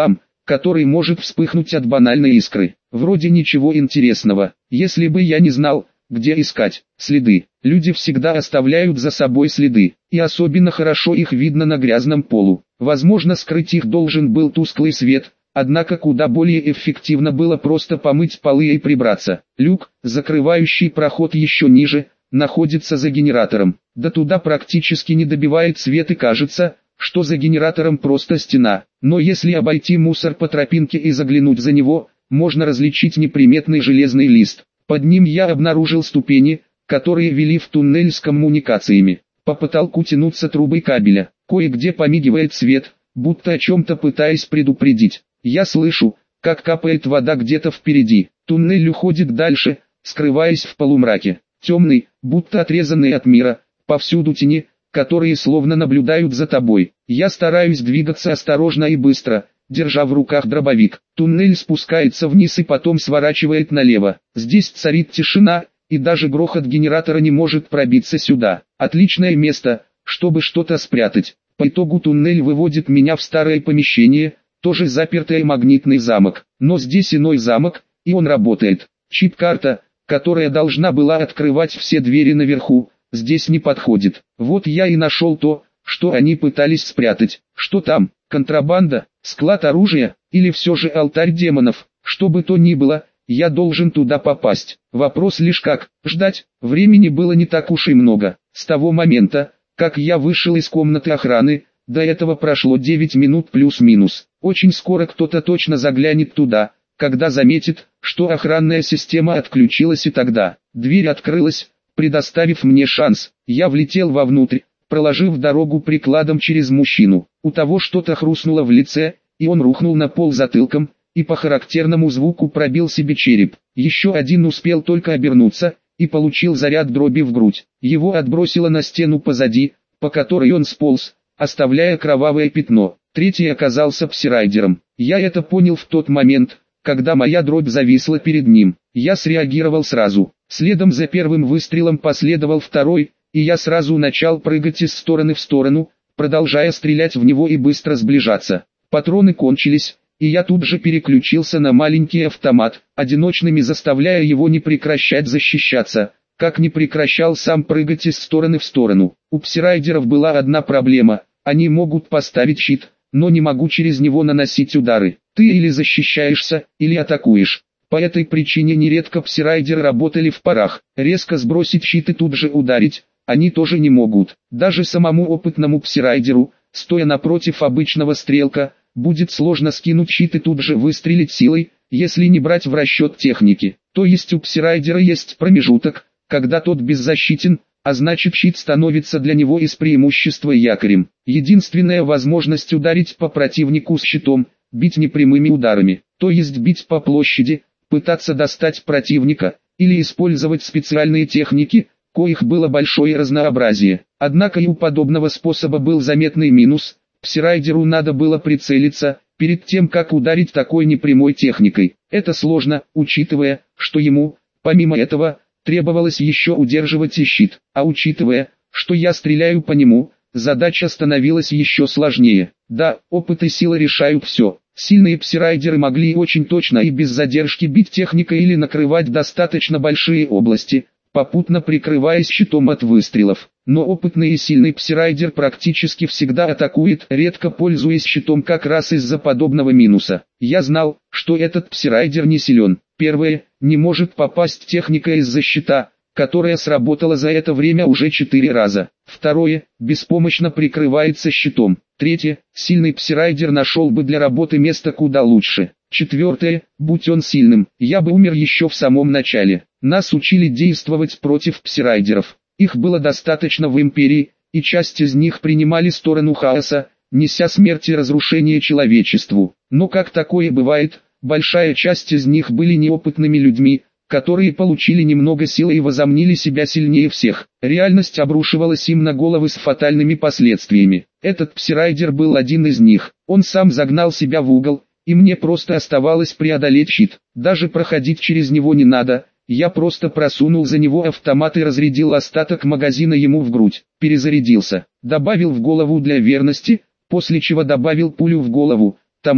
который может вспыхнуть от банальной искры. Вроде ничего интересного, если бы я не знал, где искать следы. Люди всегда оставляют за собой следы, и особенно хорошо их видно на грязном полу. Возможно, скрыть их должен был тусклый свет, однако куда более эффективно было просто помыть полы и прибраться. Люк, закрывающий проход еще ниже, находится за генератором. До туда практически не добивает свет и кажется, что за генератором просто стена. Но если обойти мусор по тропинке и заглянуть за него, можно различить неприметный железный лист. Под ним я обнаружил ступени, которые вели в туннель с коммуникациями. По потолку тянутся трубы кабеля, кое-где помигивает свет, будто о чем-то пытаясь предупредить. Я слышу, как капает вода где-то впереди. Туннель уходит дальше, скрываясь в полумраке. Темный, будто отрезанный от мира, повсюду тени, которые словно наблюдают за тобой. Я стараюсь двигаться осторожно и быстро, держа в руках дробовик. Туннель спускается вниз и потом сворачивает налево. Здесь царит тишина, и даже грохот генератора не может пробиться сюда. Отличное место, чтобы что-то спрятать. По итогу туннель выводит меня в старое помещение, тоже запертый магнитный замок. Но здесь иной замок, и он работает. Чип-карта, которая должна была открывать все двери наверху, здесь не подходит. Вот я и нашел то, что они пытались спрятать. Что там? Контрабанда? Склад оружия? Или все же алтарь демонов? Что бы то ни было, я должен туда попасть. Вопрос лишь как. Ждать. Времени было не так уж и много. С того момента, как я вышел из комнаты охраны, до этого прошло 9 минут плюс-минус. Очень скоро кто-то точно заглянет туда, когда заметит, что охранная система отключилась, и тогда дверь открылась, предоставив мне шанс. Я влетел вовнутрь, проложив дорогу прикладом через мужчину. У того что-то хрустнуло в лице, и он рухнул на пол затылком, и по характерному звуку пробил себе череп. Еще один успел только обернуться, и получил заряд дроби в грудь. Его отбросило на стену позади, по которой он сполз, оставляя кровавое пятно. Третий оказался псирайдером. Я это понял в тот момент, когда моя дробь зависла перед ним. Я среагировал сразу. Следом за первым выстрелом последовал второй, и я сразу начал прыгать из стороны в сторону, продолжая стрелять в него и быстро сближаться. Патроны кончились, и я тут же переключился на маленький автомат, одиночными заставляя его не прекращать защищаться, как не прекращал сам прыгать из стороны в сторону. У псирайдеров была одна проблема: они могут поставить щит, но не могу через него наносить удары. Ты или защищаешься, или атакуешь. По этой причине нередко псирайдеры работали в парах. Резко сбросить щит и тут же ударить они тоже не могут. Даже самому опытному псирайдеру, стоя напротив обычного стрелка, будет сложно скинуть щит и тут же выстрелить силой, если не брать в расчет техники. То есть у псирайдера есть промежуток, когда тот беззащитен, а значит щит становится для него из преимущества якорем. Единственная возможность ударить по противнику с щитом – бить непрямыми ударами, то есть бить по площади, пытаться достать противника, или использовать специальные техники, коих было большое разнообразие. Однако и у подобного способа был заметный минус: псирайдеру надо было прицелиться, перед тем как ударить такой непрямой техникой. Это сложно, учитывая, что ему, помимо этого, требовалось еще удерживать и щит, а учитывая, что я стреляю по нему, задача становилась еще сложнее. Да, опыт и сила решают все. Сильные псирайдеры могли очень точно и без задержки бить техникой или накрывать достаточно большие области, попутно прикрываясь щитом от выстрелов. Но опытный и сильный псирайдер практически всегда атакует, редко пользуясь щитом, как раз из-за подобного минуса. Я знал, что этот псирайдер не силен. Первое, не может попасть техника из-за щита, которая сработала за это время уже 4 раза. Второе, беспомощно прикрывается щитом. Третье, сильный псирайдер нашел бы для работы место куда лучше. Четвертое, будь он сильным, я бы умер еще в самом начале. Нас учили действовать против псирайдеров. Их было достаточно в Империи, и часть из них принимали сторону хаоса, неся смерть и разрушение человечеству. Но как такое бывает, большая часть из них были неопытными людьми, которые получили немного силы и возомнили себя сильнее всех. Реальность обрушивалась им на головы с фатальными последствиями. Этот псирайдер был один из них. Он сам загнал себя в угол, и мне просто оставалось преодолеть щит. Даже проходить через него не надо. Я просто просунул за него автомат и разрядил остаток магазина ему в грудь. Перезарядился. Добавил в голову для верности, после чего добавил пулю в голову тому,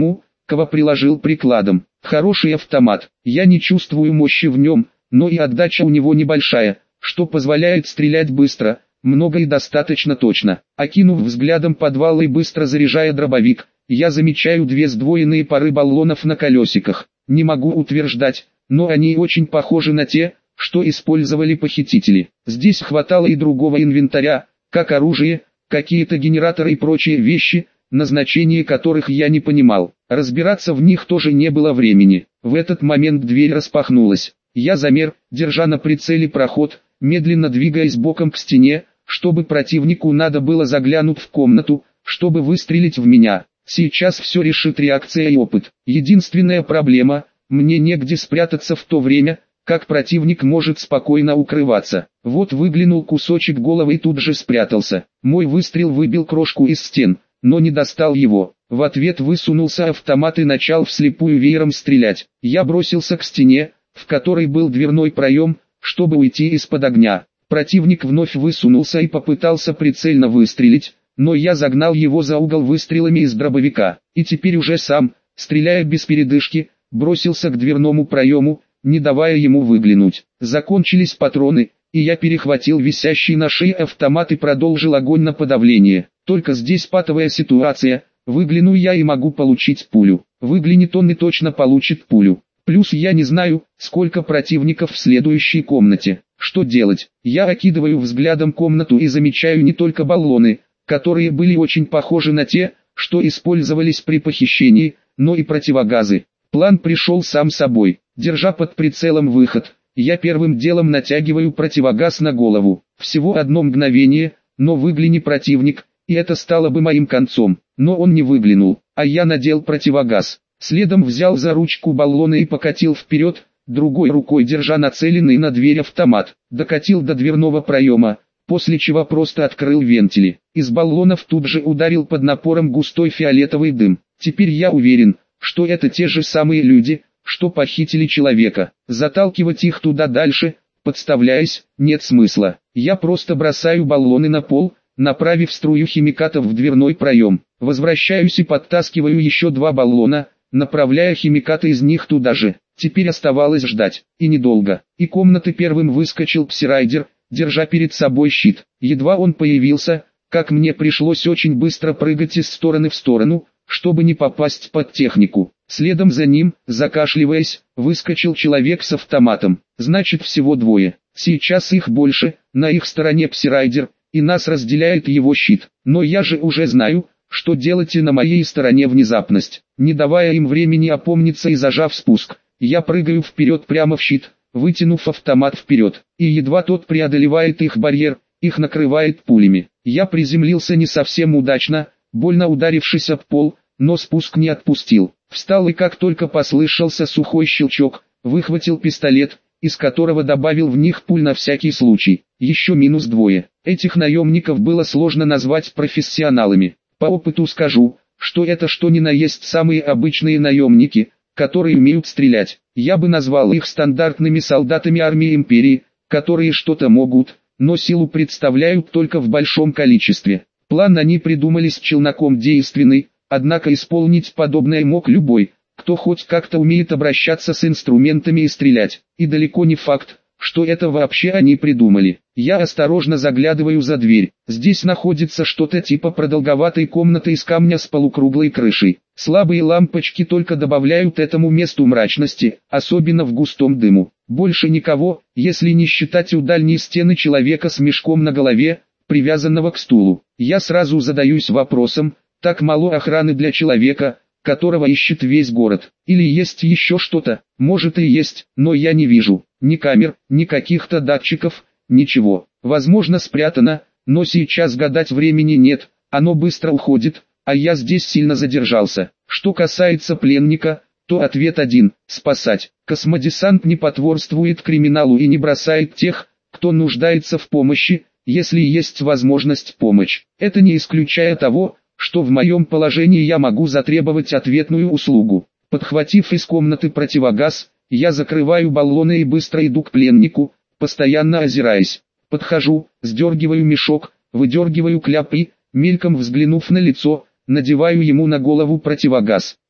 Кого приложил прикладом. Хороший автомат. Я не чувствую мощи в нем, но и отдача у него небольшая, что позволяет стрелять быстро, много и достаточно точно. Окинув взглядом подвал и быстро заряжая дробовик, я замечаю две сдвоенные пары баллонов на колесиках. Не могу утверждать, но они очень похожи на те, что использовали похитители. Здесь хватало и другого инвентаря, как оружие, какие-то генераторы и прочие вещи, назначение которых я не понимал. Разбираться в них тоже не было времени. В этот момент дверь распахнулась. Я замер, держа на прицеле проход, медленно двигаясь боком к стене, чтобы противнику надо было заглянуть в комнату, чтобы выстрелить в меня. Сейчас все решит реакция и опыт. Единственная проблема – мне негде спрятаться в то время, как противник может спокойно укрываться. Вот выглянул кусочек головы и тут же спрятался. Мой выстрел выбил крошку из стен, но не достал его. В ответ высунулся автомат и начал вслепую веером стрелять. Я бросился к стене, в которой был дверной проем, чтобы уйти из-под огня. Противник вновь высунулся и попытался прицельно выстрелить, но я загнал его за угол выстрелами из дробовика. И теперь уже сам, стреляя без передышки, бросился к дверному проему, не давая ему выглянуть. Закончились патроны, и я перехватил висящий на шее автомат и продолжил огонь на подавление. Только здесь патовая ситуация, выгляну я и могу получить пулю. Выглянет он и точно получит пулю. Плюс я не знаю, сколько противников в следующей комнате. Что делать? Я окидываю взглядом комнату и замечаю не только баллоны, которые были очень похожи на те, что использовались при похищении, но и противогазы. План пришел сам собой. Держа под прицелом выход, я первым делом натягиваю противогаз на голову. Всего одно мгновение, но выгляни противник, и это стало бы моим концом. Но он не выглянул, а я надел противогаз. Следом взял за ручку баллона и покатил вперед, другой рукой держа нацеленный на дверь автомат. Докатил до дверного проема, после чего просто открыл вентили. Из баллонов тут же ударил под напором густой фиолетовый дым. Теперь я уверен, что это те же самые люди, что похитили человека. Заталкивать их туда дальше, подставляясь, нет смысла. Я просто бросаю баллоны на пол, направив струю химикатов в дверной проем. Возвращаюсь и подтаскиваю еще два баллона, направляя химикаты из них туда же. Теперь оставалось ждать, и недолго. И комнаты первым выскочил псирайдер, держа перед собой щит. Едва он появился, как мне пришлось очень быстро прыгать из стороны в сторону, чтобы не попасть под технику. Следом за ним, закашливаясь, выскочил человек с автоматом. Значит, всего двое. Сейчас их больше, на их стороне псирайдер, и нас разделяет его щит. Но я же уже знаю, что делать, и на моей стороне внезапность. Не давая им времени опомниться и зажав спуск, я прыгаю вперед прямо в щит, вытянув автомат вперед. И едва тот преодолевает их барьер, их накрывает пулями. Я приземлился не совсем удачно, больно ударившись об пол, но спуск не отпустил. Встал и как только послышался сухой щелчок, выхватил пистолет, из которого добавил в них пуль на всякий случай. Еще минус двое. Этих наемников было сложно назвать профессионалами. По опыту скажу, что это что ни на есть самые обычные наемники, которые умеют стрелять. Я бы назвал их стандартными солдатами армии империи, которые что-то могут, но силу представляют только в большом количестве. План они придумали с челноком действенный, однако исполнить подобное мог любой, кто хоть как-то умеет обращаться с инструментами и стрелять. И далеко не факт, что это вообще они придумали. Я осторожно заглядываю за дверь. Здесь находится что-то типа продолговатой комнаты из камня с полукруглой крышей. Слабые лампочки только добавляют этому месту мрачности, особенно в густом дыму. Больше никого, если не считать у дальней стены человека с мешком на голове, привязанного к стулу. Я сразу задаюсь вопросом, так мало охраны для человека, которого ищет весь город. Или есть еще что-то? Может и есть, но я не вижу. Ни камер, ни каких-то датчиков, ничего. Возможно, спрятано, но сейчас гадать времени нет, оно быстро уходит, а я здесь сильно задержался. Что касается пленника, то ответ один – спасать. Космодесант не потворствует криминалу и не бросает тех, кто нуждается в помощи, если есть возможность помочь. Это не исключая того, что в моем положении я могу затребовать ответную услугу. Подхватив из комнаты противогаз, я закрываю баллоны и быстро иду к пленнику, постоянно озираясь. Подхожу, сдергиваю мешок, выдергиваю кляп и, мельком взглянув на лицо, надеваю ему на голову противогаз.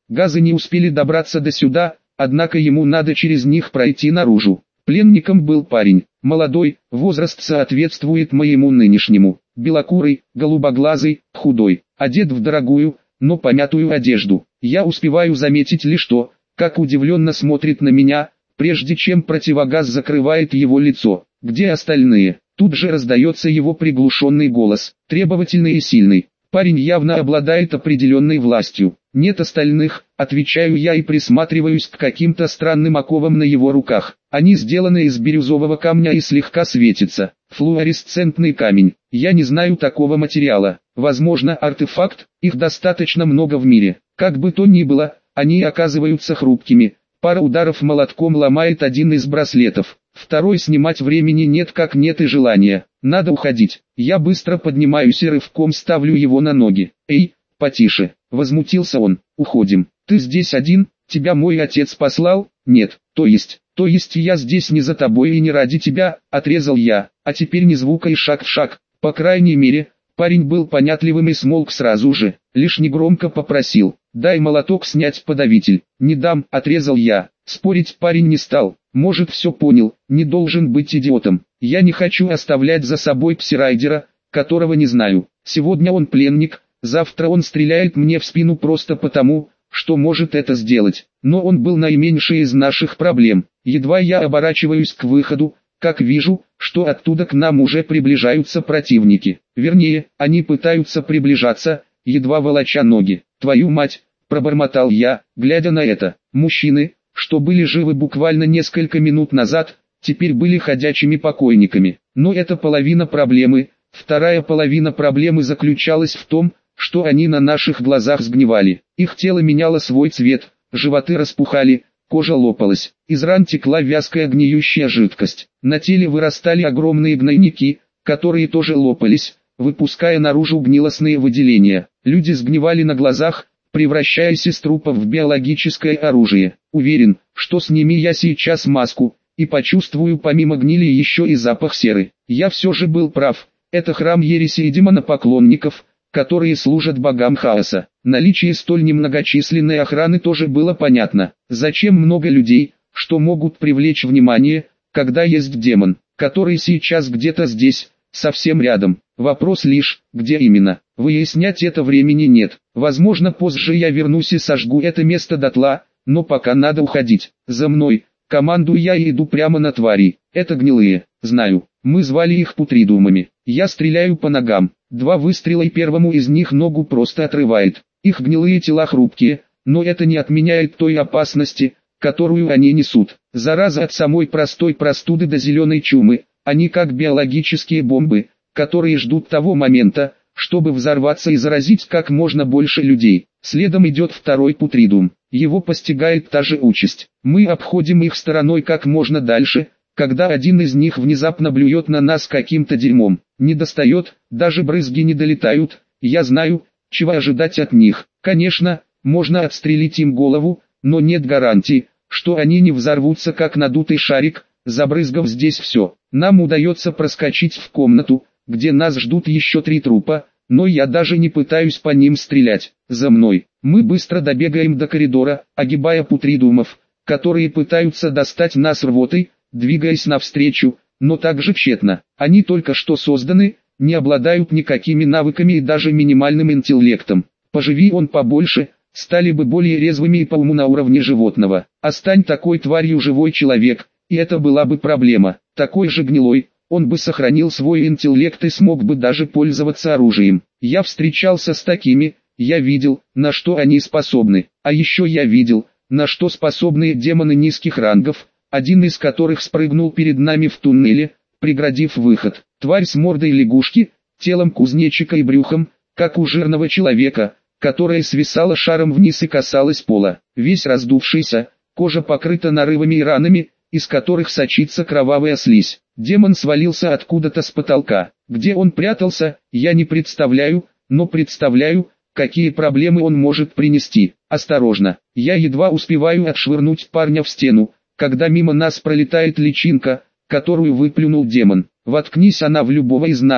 Газы не успели добраться до сюда, однако ему надо через них пройти наружу. Пленником был парень, молодой, возраст соответствует моему нынешнему, белокурый, голубоглазый, худой, одет в дорогую, но помятую одежду. Я успеваю заметить лишь то, как удивленно смотрит на меня, прежде чем противогаз закрывает его лицо. Где остальные? Тут же раздается его приглушенный голос, требовательный и сильный. Парень явно обладает определенной властью. Нет остальных, отвечаю я и присматриваюсь к каким-то странным оковам на его руках. Они сделаны из бирюзового камня и слегка светятся. Флуоресцентный камень. Я не знаю такого материала. Возможно, артефакт, их достаточно много в мире. Как бы то ни было, они оказываются хрупкими. Пара ударов молотком ломает один из браслетов. Второй снимать времени нет как нет и желания. Надо уходить. Я быстро поднимаюсь и рывком ставлю его на ноги. Эй, потише. Возмутился он. Уходим. Ты здесь один? Тебя мой отец послал? Нет. То есть я здесь не за тобой и не ради тебя, отрезал я. А теперь ни звука и шаг в шаг. По крайней мере, парень был понятливым и смолк сразу же. Лишь негромко попросил. Дай молоток снять подавитель. Не дам, отрезал я. Спорить парень не стал. Может, все понял, не должен быть идиотом. Я не хочу оставлять за собой псирайдера, которого не знаю. Сегодня он пленник, завтра он стреляет мне в спину просто потому, что может это сделать. Но он был наименьшей из наших проблем. Едва я оборачиваюсь к выходу, как вижу, что оттуда к нам уже приближаются противники. Вернее, они пытаются приближаться, едва волоча ноги. Твою мать, пробормотал я, глядя на это. Мужчины, что были живы буквально несколько минут назад, теперь были ходячими покойниками. Но это половина проблемы. Вторая половина проблемы заключалась в том, что они на наших глазах сгнивали. Их тело меняло свой цвет, животы распухали, кожа лопалась, из ран текла вязкая гниющая жидкость. На теле вырастали огромные гнойники, которые тоже лопались, выпуская наружу гнилостные выделения. Люди сгнивали на глазах, превращаясь из трупов в биологическое оружие. Уверен, что сними я сейчас маску, и почувствую помимо гнили еще и запах серы. Я все же был прав, это храм ереси и демонопоклонников, которые служат богам хаоса. Наличие столь немногочисленной охраны тоже было понятно. Зачем много людей, что могут привлечь внимание, когда есть демон, который сейчас где-то здесь, совсем рядом. Вопрос лишь, где именно. Выяснять это времени нет. Возможно, позже я вернусь и сожгу это место дотла, но пока надо уходить. За мной. Командую я и иду прямо на твари. Это гнилые, знаю. Мы звали их путридумами. Я стреляю по ногам. 2 выстрела и первому из них ногу просто отрывает. Их гнилые тела хрупкие, но это не отменяет той опасности, которую они несут. Зараза от самой простой простуды до зеленой чумы. Они как биологические бомбы, которые ждут того момента, чтобы взорваться и заразить как можно больше людей. Следом идет второй путридум. Его постигает та же участь. Мы обходим их стороной как можно дальше, когда один из них внезапно блюет на нас каким-то дерьмом. Не достает, даже брызги не долетают. Я знаю, чего ожидать от них. Конечно, можно отстрелить им голову, но нет гарантии, что они не взорвутся как надутый шарик, забрызгав здесь все. Нам удается проскочить в комнату, где нас ждут еще 3 трупа, но я даже не пытаюсь по ним стрелять. За мной. Мы быстро добегаем до коридора, огибая путридумов, которые пытаются достать нас рвотой, двигаясь навстречу, но также тщетно. Они только что созданы, не обладают никакими навыками и даже минимальным интеллектом. Поживи он побольше, стали бы более резвыми и по уму на уровне животного. А стань такой тварью живой человек, и это была бы проблема. Такой же гнилой, он бы сохранил свой интеллект и смог бы даже пользоваться оружием. Я встречался с такими, я видел, на что они способны. А еще я видел, на что способны демоны низких рангов, один из которых спрыгнул перед нами в туннеле, преградив выход. Тварь с мордой лягушки, телом кузнечика и брюхом, как у жирного человека, которая свисала шаром вниз и касалась пола. Весь раздувшийся, кожа покрыта нарывами и ранами, из которых сочится кровавая слизь. Демон свалился откуда-то с потолка. Где он прятался, я не представляю, но представляю, какие проблемы он может принести. Осторожно, я едва успеваю отшвырнуть парня в стену, когда мимо нас пролетает личинка, которую выплюнул демон. Воткнись она в любого из нас,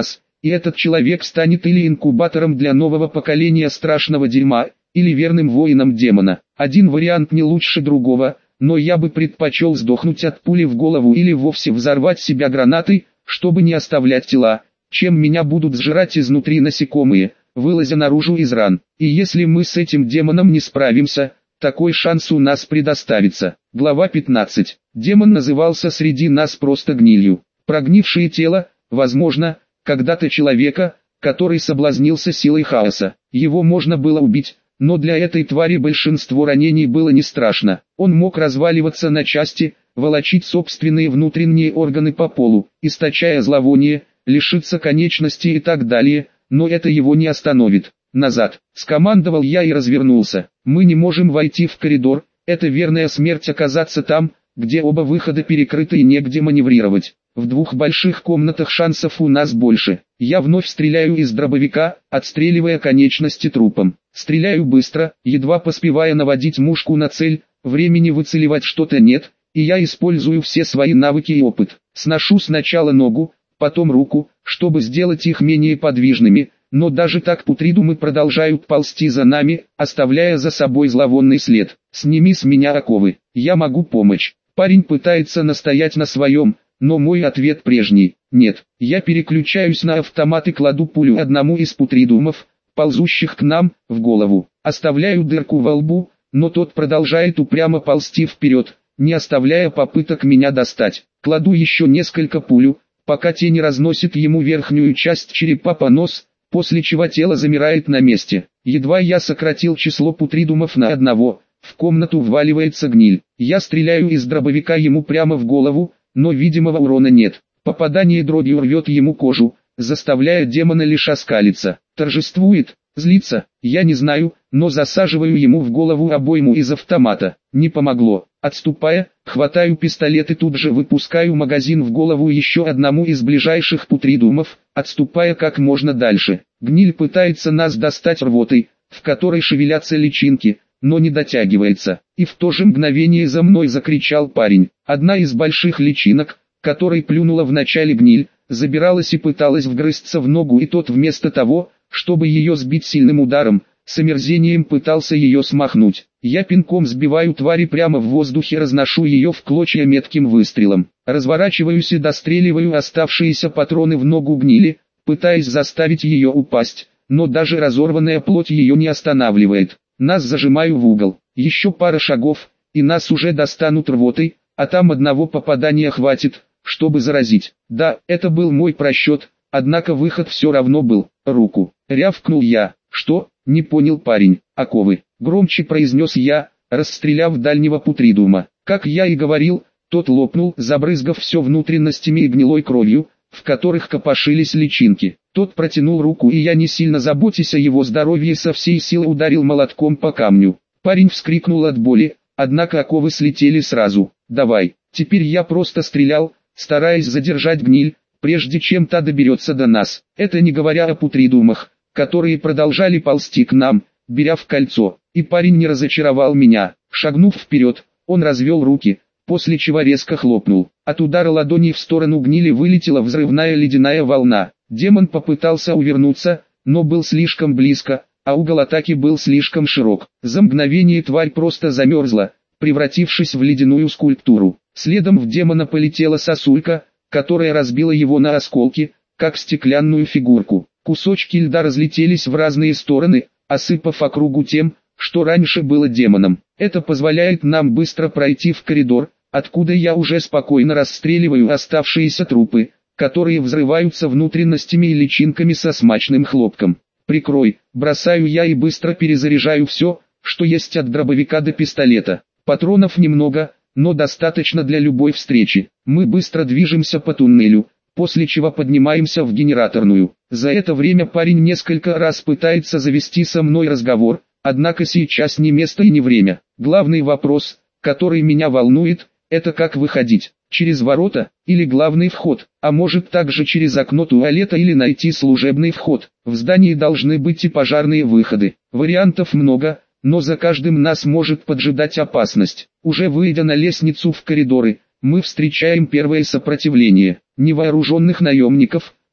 и этот человек станет или инкубатором для нового поколения страшного дерьма, или верным воином демона. Один вариант не лучше другого, но я бы предпочел сдохнуть от пули в голову или вовсе взорвать себя гранатой, чтобы не оставлять тела, чем меня будут сжирать изнутри насекомые, вылазя наружу из ран. И если мы с этим демоном не справимся, такой шанс у нас предоставится. Глава 15. Демон назывался среди нас просто гнилью. Прогнившее тело, возможно, когда-то человека, который соблазнился силой хаоса. Его можно было убить, но для этой твари большинство ранений было не страшно. Он мог разваливаться на части, волочить собственные внутренние органы по полу, источая зловоние, лишиться конечностей и так далее, но это его не остановит. «Назад!» – скомандовал я и развернулся. «Мы не можем войти в коридор, это верная смерть оказаться там, где оба выхода перекрыты и негде маневрировать. В двух больших комнатах шансов у нас больше. Я вновь стреляю из дробовика, отстреливая конечности трупом. Стреляю быстро, едва поспевая наводить мушку на цель, времени выцеливать что-то нет, и я использую все свои навыки и опыт. Сношу сначала ногу, потом руку, чтобы сделать их менее подвижными, но даже так путридумы продолжают ползти за нами, оставляя за собой зловонный след. «Сними с меня оковы, я могу помочь». Парень пытается настоять на своем, но мой ответ прежний: нет. Я переключаюсь на автомат и кладу пулю одному из путридумов, ползущих к нам, в голову. Оставляю дырку во лбу, но тот продолжает упрямо ползти вперед, не оставляя попыток меня достать. Кладу еще несколько пулю, пока те не разносят ему верхнюю часть черепа по нос, после чего тело замирает на месте. Едва я сократил число путридумов на одного, в комнату вваливается гниль. Я стреляю из дробовика ему прямо в голову, но видимого урона нет. Попадание дробью рвет ему кожу, заставляя демона лишь оскалиться. Торжествует, злится, я не знаю, но засаживаю ему в голову обойму из автомата. Не помогло. Отступая, хватаю пистолет и тут же выпускаю магазин в голову еще одному из ближайших путридумов, отступая как можно дальше. Гниль пытается нас достать рвотой, в которой шевелятся личинки, но не дотягивается. И в то же мгновение за мной закричал парень. Одна из больших личинок, которой плюнула вначале гниль, забиралась и пыталась вгрызться в ногу, и тот вместо того, чтобы ее сбить сильным ударом, с омерзением пытался ее смахнуть. Я пинком сбиваю твари прямо в воздухе, разношу ее в клочья метким выстрелом. Разворачиваюсь и достреливаю оставшиеся патроны в ногу гнили, пытаясь заставить ее упасть, но даже разорванная плоть ее не останавливает. Нас зажимаю в угол. Еще пара шагов, и нас уже достанут рвотой, а там одного попадания хватит, чтобы заразить. Да, это был мой просчет, однако выход все равно был. «Руку!» — рявкнул я. «Что?» — не понял парень. «Оковы!» — громче произнес я, расстреляв дальнего путридума. Как я и говорил, тот лопнул, забрызгав все внутренностями и гнилой кровью, в которых копошились личинки. Тот протянул руку, и я, не сильно заботясь о его здоровье, со всей силы ударил молотком по камню. Парень вскрикнул от боли, однако оковы слетели сразу. «Давай!» Теперь я просто стрелял, стараясь задержать гниль, прежде чем та доберется до нас. Это не говоря о путридумах, которые продолжали ползти к нам, беря в кольцо. И парень не разочаровал меня. Шагнув вперед, он развел руки, после чего резко хлопнул. От удара ладони в сторону гнили вылетела взрывная ледяная волна. Демон попытался увернуться, но был слишком близко, а угол атаки был слишком широк. За мгновение тварь просто замерзла, превратившись в ледяную скульптуру. Следом в демона полетела сосулька, которая разбила его на осколки, как стеклянную фигурку. Кусочки льда разлетелись в разные стороны, осыпав округу тем, что раньше было демоном. Это позволяет нам быстро пройти в коридор, откуда я уже спокойно расстреливаю оставшиеся трупы, которые взрываются внутренностями и личинками со смачным хлопком. «Прикрой!» — бросаю я и быстро перезаряжаю все, что есть от дробовика до пистолета. Патронов немного, но достаточно для любой встречи. Мы быстро движемся по туннелю, после чего поднимаемся в генераторную. За это время парень несколько раз пытается завести со мной разговор, однако сейчас не место и не время. Главный вопрос, который меня волнует, это как выходить. Через ворота, или главный вход, а может также через окно туалета или найти служебный вход. В здании должны быть и пожарные выходы. Вариантов много, но за каждым нас может поджидать опасность. Уже выйдя на лестницу в коридоры, мы встречаем первое сопротивление. Невооруженных наемников,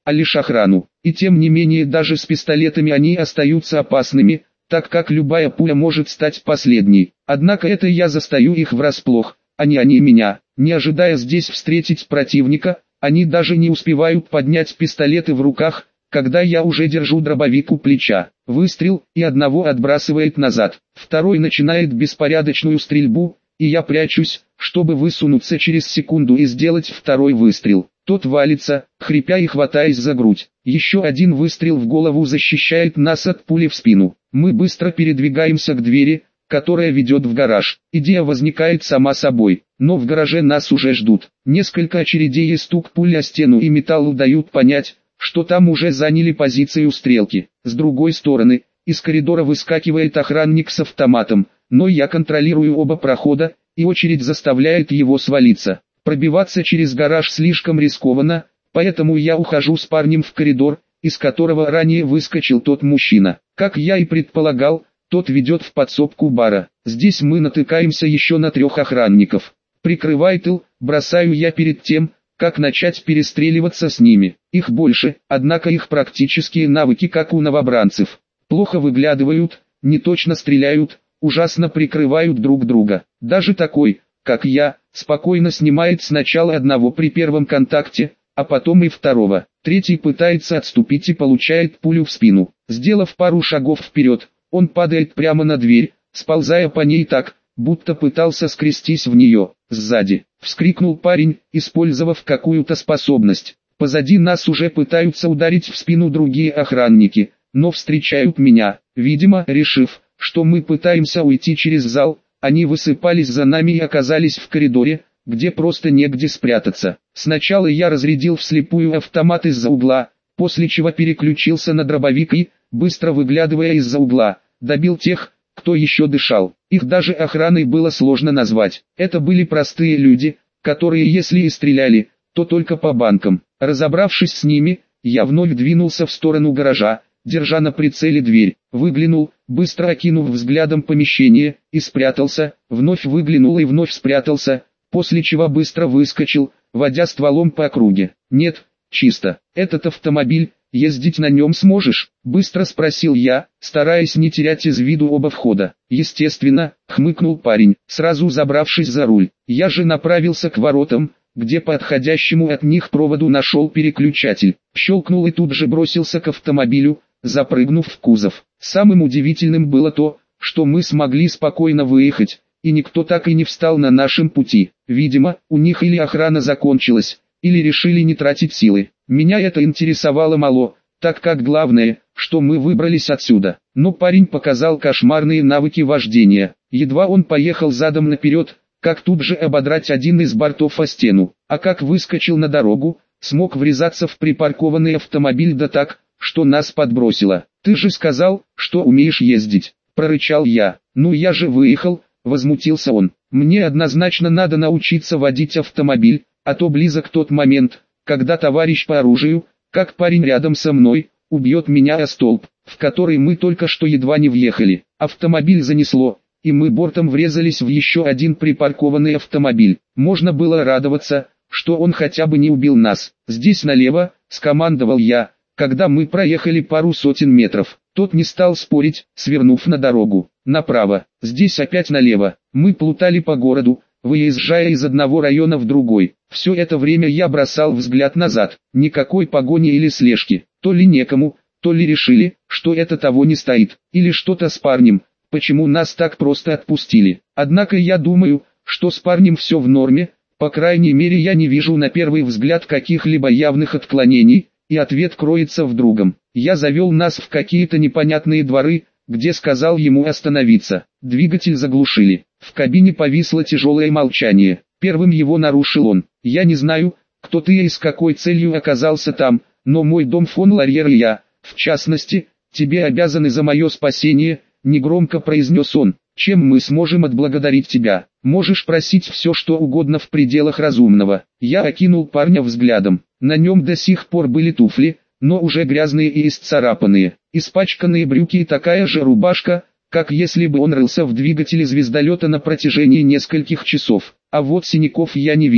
а лишь охрану. И тем не менее даже с пистолетами они остаются опасными, так как любая пуля может стать последней. Однако это я застаю их врасплох, а не они меня. Не ожидая здесь встретить противника, они даже не успевают поднять пистолеты в руках, когда я уже держу дробовик у плеча. Выстрел, и одного отбрасывает назад. Второй начинает беспорядочную стрельбу, и я прячусь, чтобы высунуться через секунду и сделать второй выстрел. Тот валится, хрипя и хватаясь за грудь. Еще один выстрел в голову защищает нас от пули в спину. Мы быстро передвигаемся к двери, которая ведет в гараж. Идея возникает сама собой, но в гараже нас уже ждут. Несколько очередей и стук пуль о стену и металл дают понять, что там уже заняли позицию стрелки. С другой стороны, из коридора выскакивает охранник с автоматом, но я контролирую оба прохода, и очередь заставляет его свалиться. Пробиваться через гараж слишком рискованно, поэтому я ухожу с парнем в коридор, из которого ранее выскочил тот мужчина. Как я и предполагал, тот ведет в подсобку бара. Здесь мы натыкаемся еще на 3 охранников. Прикрывай тыл, бросаю я перед тем, как начать перестреливаться с ними. Их больше, однако их практические навыки как у новобранцев. Плохо выглядывают, не точно стреляют, ужасно прикрывают друг друга. Даже такой, как я, спокойно снимает сначала одного при первом контакте, а потом и второго. Третий пытается отступить и получает пулю в спину. Сделав пару шагов вперед, он падает прямо на дверь, сползая по ней так, будто пытался скрестись в нее. Сзади, вскрикнул парень, использовав какую-то способность. Позади нас уже пытаются ударить в спину другие охранники, но встречают меня. Видимо, решив, что мы пытаемся уйти через зал, они высыпались за нами и оказались в коридоре, где просто негде спрятаться. Сначала я разрядил вслепую автомат из-за угла, после чего переключился на дробовик и, быстро выглядывая из-за угла, добил тех, кто еще дышал. Их даже охраной было сложно назвать. Это были простые люди, которые если и стреляли, то только по банкам. Разобравшись с ними, я вновь двинулся в сторону гаража, держа на прицеле дверь. Выглянул, быстро окинув взглядом помещение, и спрятался, вновь выглянул и вновь спрятался, после чего быстро выскочил, водя стволом по округе. Нет, чисто. Этот автомобиль, ездить на нем сможешь? Быстро спросил я, стараясь не терять из виду оба входа. Естественно, хмыкнул парень, сразу забравшись за руль. Я же направился к воротам, где по отходящему от них проводу нашел переключатель. Щелкнул и тут же бросился к автомобилю, запрыгнув в кузов. Самым удивительным было то, что мы смогли спокойно выехать, и никто так и не встал на нашем пути. Видимо, у них или охрана закончилась, или решили не тратить силы. Меня это интересовало мало, так как главное, что мы выбрались отсюда. Но парень показал кошмарные навыки вождения. Едва он поехал задом наперед, как тут же ободрать один из бортов о стену. А как выскочил на дорогу, смог врезаться в припаркованный автомобиль да так, что нас подбросило. «Ты же сказал, что умеешь ездить», — прорычал я. «Ну я же выехал», — возмутился он. «Мне однозначно надо научиться водить автомобиль, а то близок тот момент, когда товарищ по оружию, как парень рядом со мной, убьет меня о столб, в который мы только что едва не въехали». Автомобиль занесло, и мы бортом врезались в еще один припаркованный автомобиль. Можно было радоваться, что он хотя бы не убил нас. «Здесь налево», — скомандовал я, когда мы проехали пару сотен метров. Тот не стал спорить, свернув на дорогу. «Направо, здесь опять налево». Мы плутали по городу, выезжая из одного района в другой. Все это время я бросал взгляд назад. Никакой погони или слежки. То ли некому, то ли решили, что это того не стоит. Или что-то с парнем. Почему нас так просто отпустили? Однако я думаю, что с парнем все в норме. По крайней мере я не вижу на первый взгляд каких-либо явных отклонений. И ответ кроется в другом. Я завел нас в какие-то непонятные дворы, где сказал ему остановиться. Двигатель заглушили. В кабине повисло тяжелое молчание. Первым его нарушил он. «Я не знаю, кто ты и с какой целью оказался там, но мой дом фон Ларьер и я, в частности, тебе обязаны за мое спасение», — негромко произнес он. «Чем мы сможем отблагодарить тебя? Можешь просить все что угодно в пределах разумного». Я окинул парня взглядом. На нем до сих пор были туфли, но уже грязные и исцарапанные, испачканные брюки и такая же рубашка, как если бы он рылся в двигателе звездолета на протяжении нескольких часов. А вот синяков я не видел.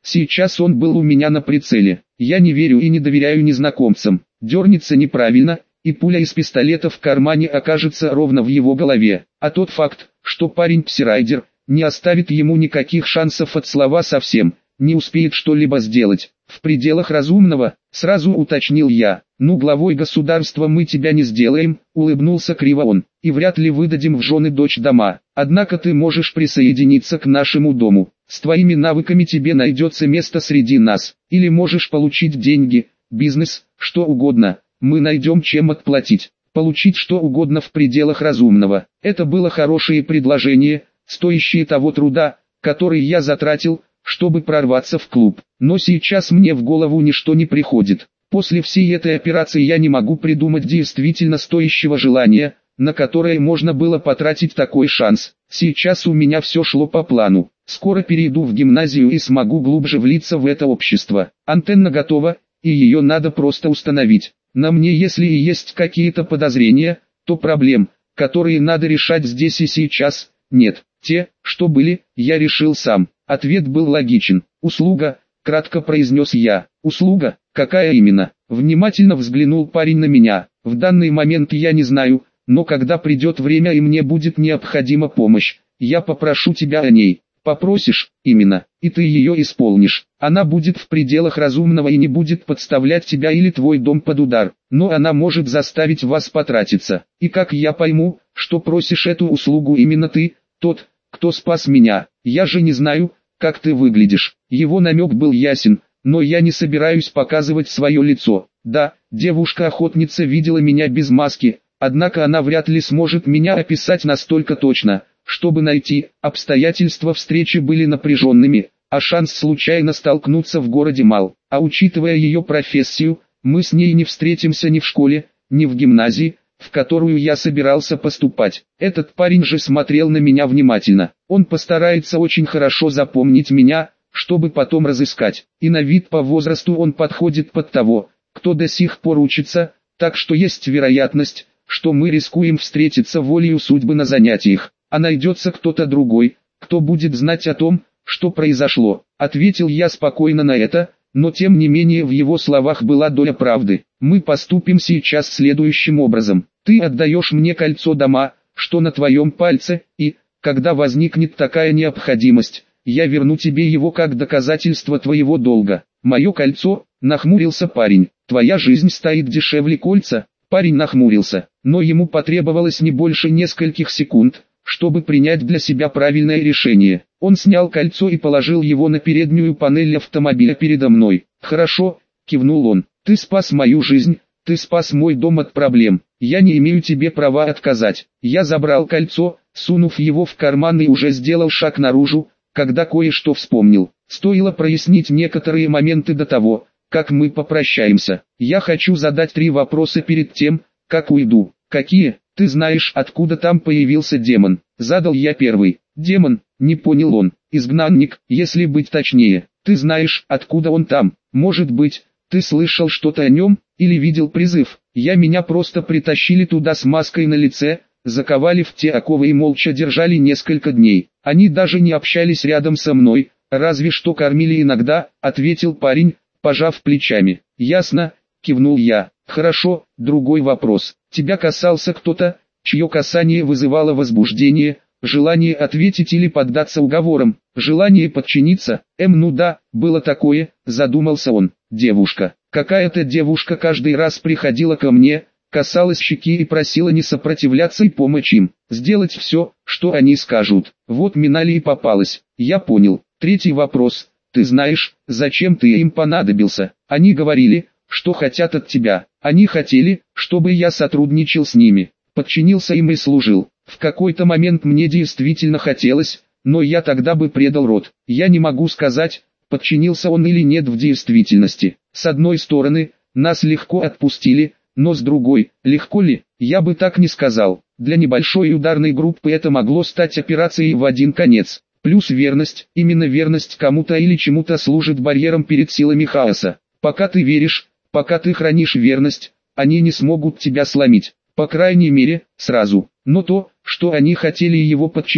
Сейчас он был у меня на прицеле. Я не верю и не доверяю незнакомцам. Дернется неправильно, и пуля из пистолета в кармане окажется ровно в его голове. А тот факт, что парень псирайдер, не оставит ему никаких шансов от слова совсем, не успеет что-либо сделать. В пределах разумного, сразу уточнил я. Ну, главой государства мы тебя не сделаем, улыбнулся криво он, и вряд ли выдадим в жены дочь дома. Однако ты можешь присоединиться к нашему дому. С твоими навыками тебе найдется место среди нас. Или можешь получить деньги, бизнес, что угодно. Мы найдем чем отплатить. Получить что угодно в пределах разумного. Это было хорошее предложение, стоящее того труда, который я затратил, чтобы прорваться в клуб. Но сейчас мне в голову ничто не приходит. После всей этой операции я не могу придумать действительно стоящего желания, на которое можно было потратить такой шанс. Сейчас у меня все шло по плану. Скоро перейду в гимназию и смогу глубже влиться в это общество. Антенна готова, и ее надо просто установить. На мне, если и есть какие-то подозрения, то проблем, которые надо решать здесь и сейчас, нет. Те, что были, я решил сам. Ответ был логичен. «Услуга», — кратко произнес я. «Услуга? Какая именно?» Внимательно взглянул парень на меня. «В данный момент я не знаю, но когда придет время и мне будет необходима помощь, я попрошу тебя о ней». «Попросишь, именно, и ты ее исполнишь. Она будет в пределах разумного и не будет подставлять тебя или твой дом под удар, но она может заставить вас потратиться. И как я пойму, что просишь эту услугу именно ты, тот, кто спас меня? Я же не знаю, как ты выглядишь». Его намек был ясен, но я не собираюсь показывать свое лицо. Да, девушка-охотница видела меня без маски, однако она вряд ли сможет меня описать настолько точно, чтобы найти. Обстоятельства встречи были напряженными, а шанс случайно столкнуться в городе мал. А учитывая ее профессию, мы с ней не встретимся ни в школе, ни в гимназии, в которую я собирался поступать. Этот парень же смотрел на меня внимательно. Он постарается очень хорошо запомнить меня, чтобы потом разыскать. И на вид по возрасту он подходит под того, кто до сих пор учится, так что есть вероятность, что мы рискуем встретиться волею судьбы на занятиях. А найдется кто-то другой, кто будет знать о том, что произошло. Ответил я спокойно на это, но тем не менее в его словах была доля правды. Мы поступим сейчас следующим образом. Ты отдаешь мне кольцо дома, что на твоем пальце, и, когда возникнет такая необходимость, я верну тебе его как доказательство твоего долга. Мое кольцо, нахмурился парень. Твоя жизнь стоит дешевле кольца. Парень нахмурился, но ему потребовалось не больше нескольких секунд, чтобы принять для себя правильное решение. Он снял кольцо и положил его на переднюю панель автомобиля передо мной. «Хорошо», — кивнул он, — «ты спас мою жизнь, ты спас мой дом от проблем, я не имею тебе права отказать». Я забрал кольцо, сунув его в карман и уже сделал шаг наружу, когда кое-что вспомнил. Стоило прояснить некоторые моменты до того, как мы попрощаемся. Я хочу задать 3 вопроса перед тем, как уйду. «Какие?» «Ты знаешь, откуда там появился демон?» Задал я первый. «Демон?» Не понял он. «Изгнанник, если быть точнее. Ты знаешь, откуда он там? Может быть, ты слышал что-то о нем, или видел призыв?» Меня просто притащили туда с маской на лице, заковали в те оковы и молча держали несколько дней. Они даже не общались рядом со мной, разве что кормили иногда, ответил парень, пожав плечами. «Ясно», кивнул я. «Хорошо, другой вопрос. Тебя касался кто-то, чье касание вызывало возбуждение, желание ответить или поддаться уговорам, желание подчиниться?» Ну да, было такое», задумался он. «Девушка. Какая-то девушка каждый раз приходила ко мне, касалась щеки и просила не сопротивляться и помочь им, сделать все, что они скажут. Вот Минали и попалась». Я понял. Третий вопрос. Ты знаешь, зачем ты им понадобился? Они говорили, что хотят от тебя. Они хотели, чтобы я сотрудничал с ними, подчинился им и служил. В какой-то момент мне действительно хотелось, но я тогда бы предал род. Я не могу сказать, подчинился он или нет в действительности. С одной стороны, нас легко отпустили, но с другой, легко ли, я бы так не сказал. Для небольшой ударной группы это могло стать операцией в один конец. Плюс верность, именно верность кому-то или чему-то служит барьером перед силами хаоса. Пока ты веришь, пока ты хранишь верность, они не смогут тебя сломить, по крайней мере, сразу. Но то, что они хотели его подчинить,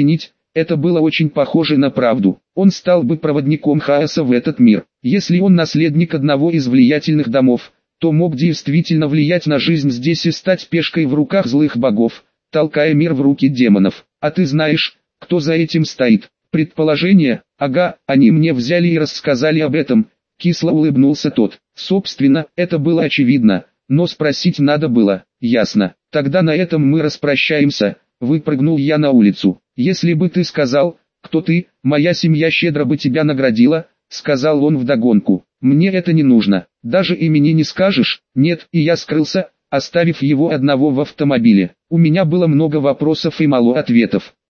Это было очень похоже на правду. Он стал бы проводником хаоса в этот мир. Если он наследник одного из влиятельных домов, то мог действительно влиять на жизнь здесь и стать пешкой в руках злых богов, толкая мир в руки демонов. А ты знаешь, кто за этим стоит? Предположение? Ага, они мне взяли и рассказали об этом. Кисло улыбнулся тот. Собственно, это было очевидно, но спросить надо было. Ясно. Тогда на этом мы распрощаемся. Выпрыгнул я на улицу. Если бы ты сказал, кто ты, моя семья щедро бы тебя наградила, сказал он вдогонку. Мне это не нужно. Даже имени не скажешь? Нет, и я скрылся, оставив его одного в автомобиле. У меня было много вопросов и мало ответов.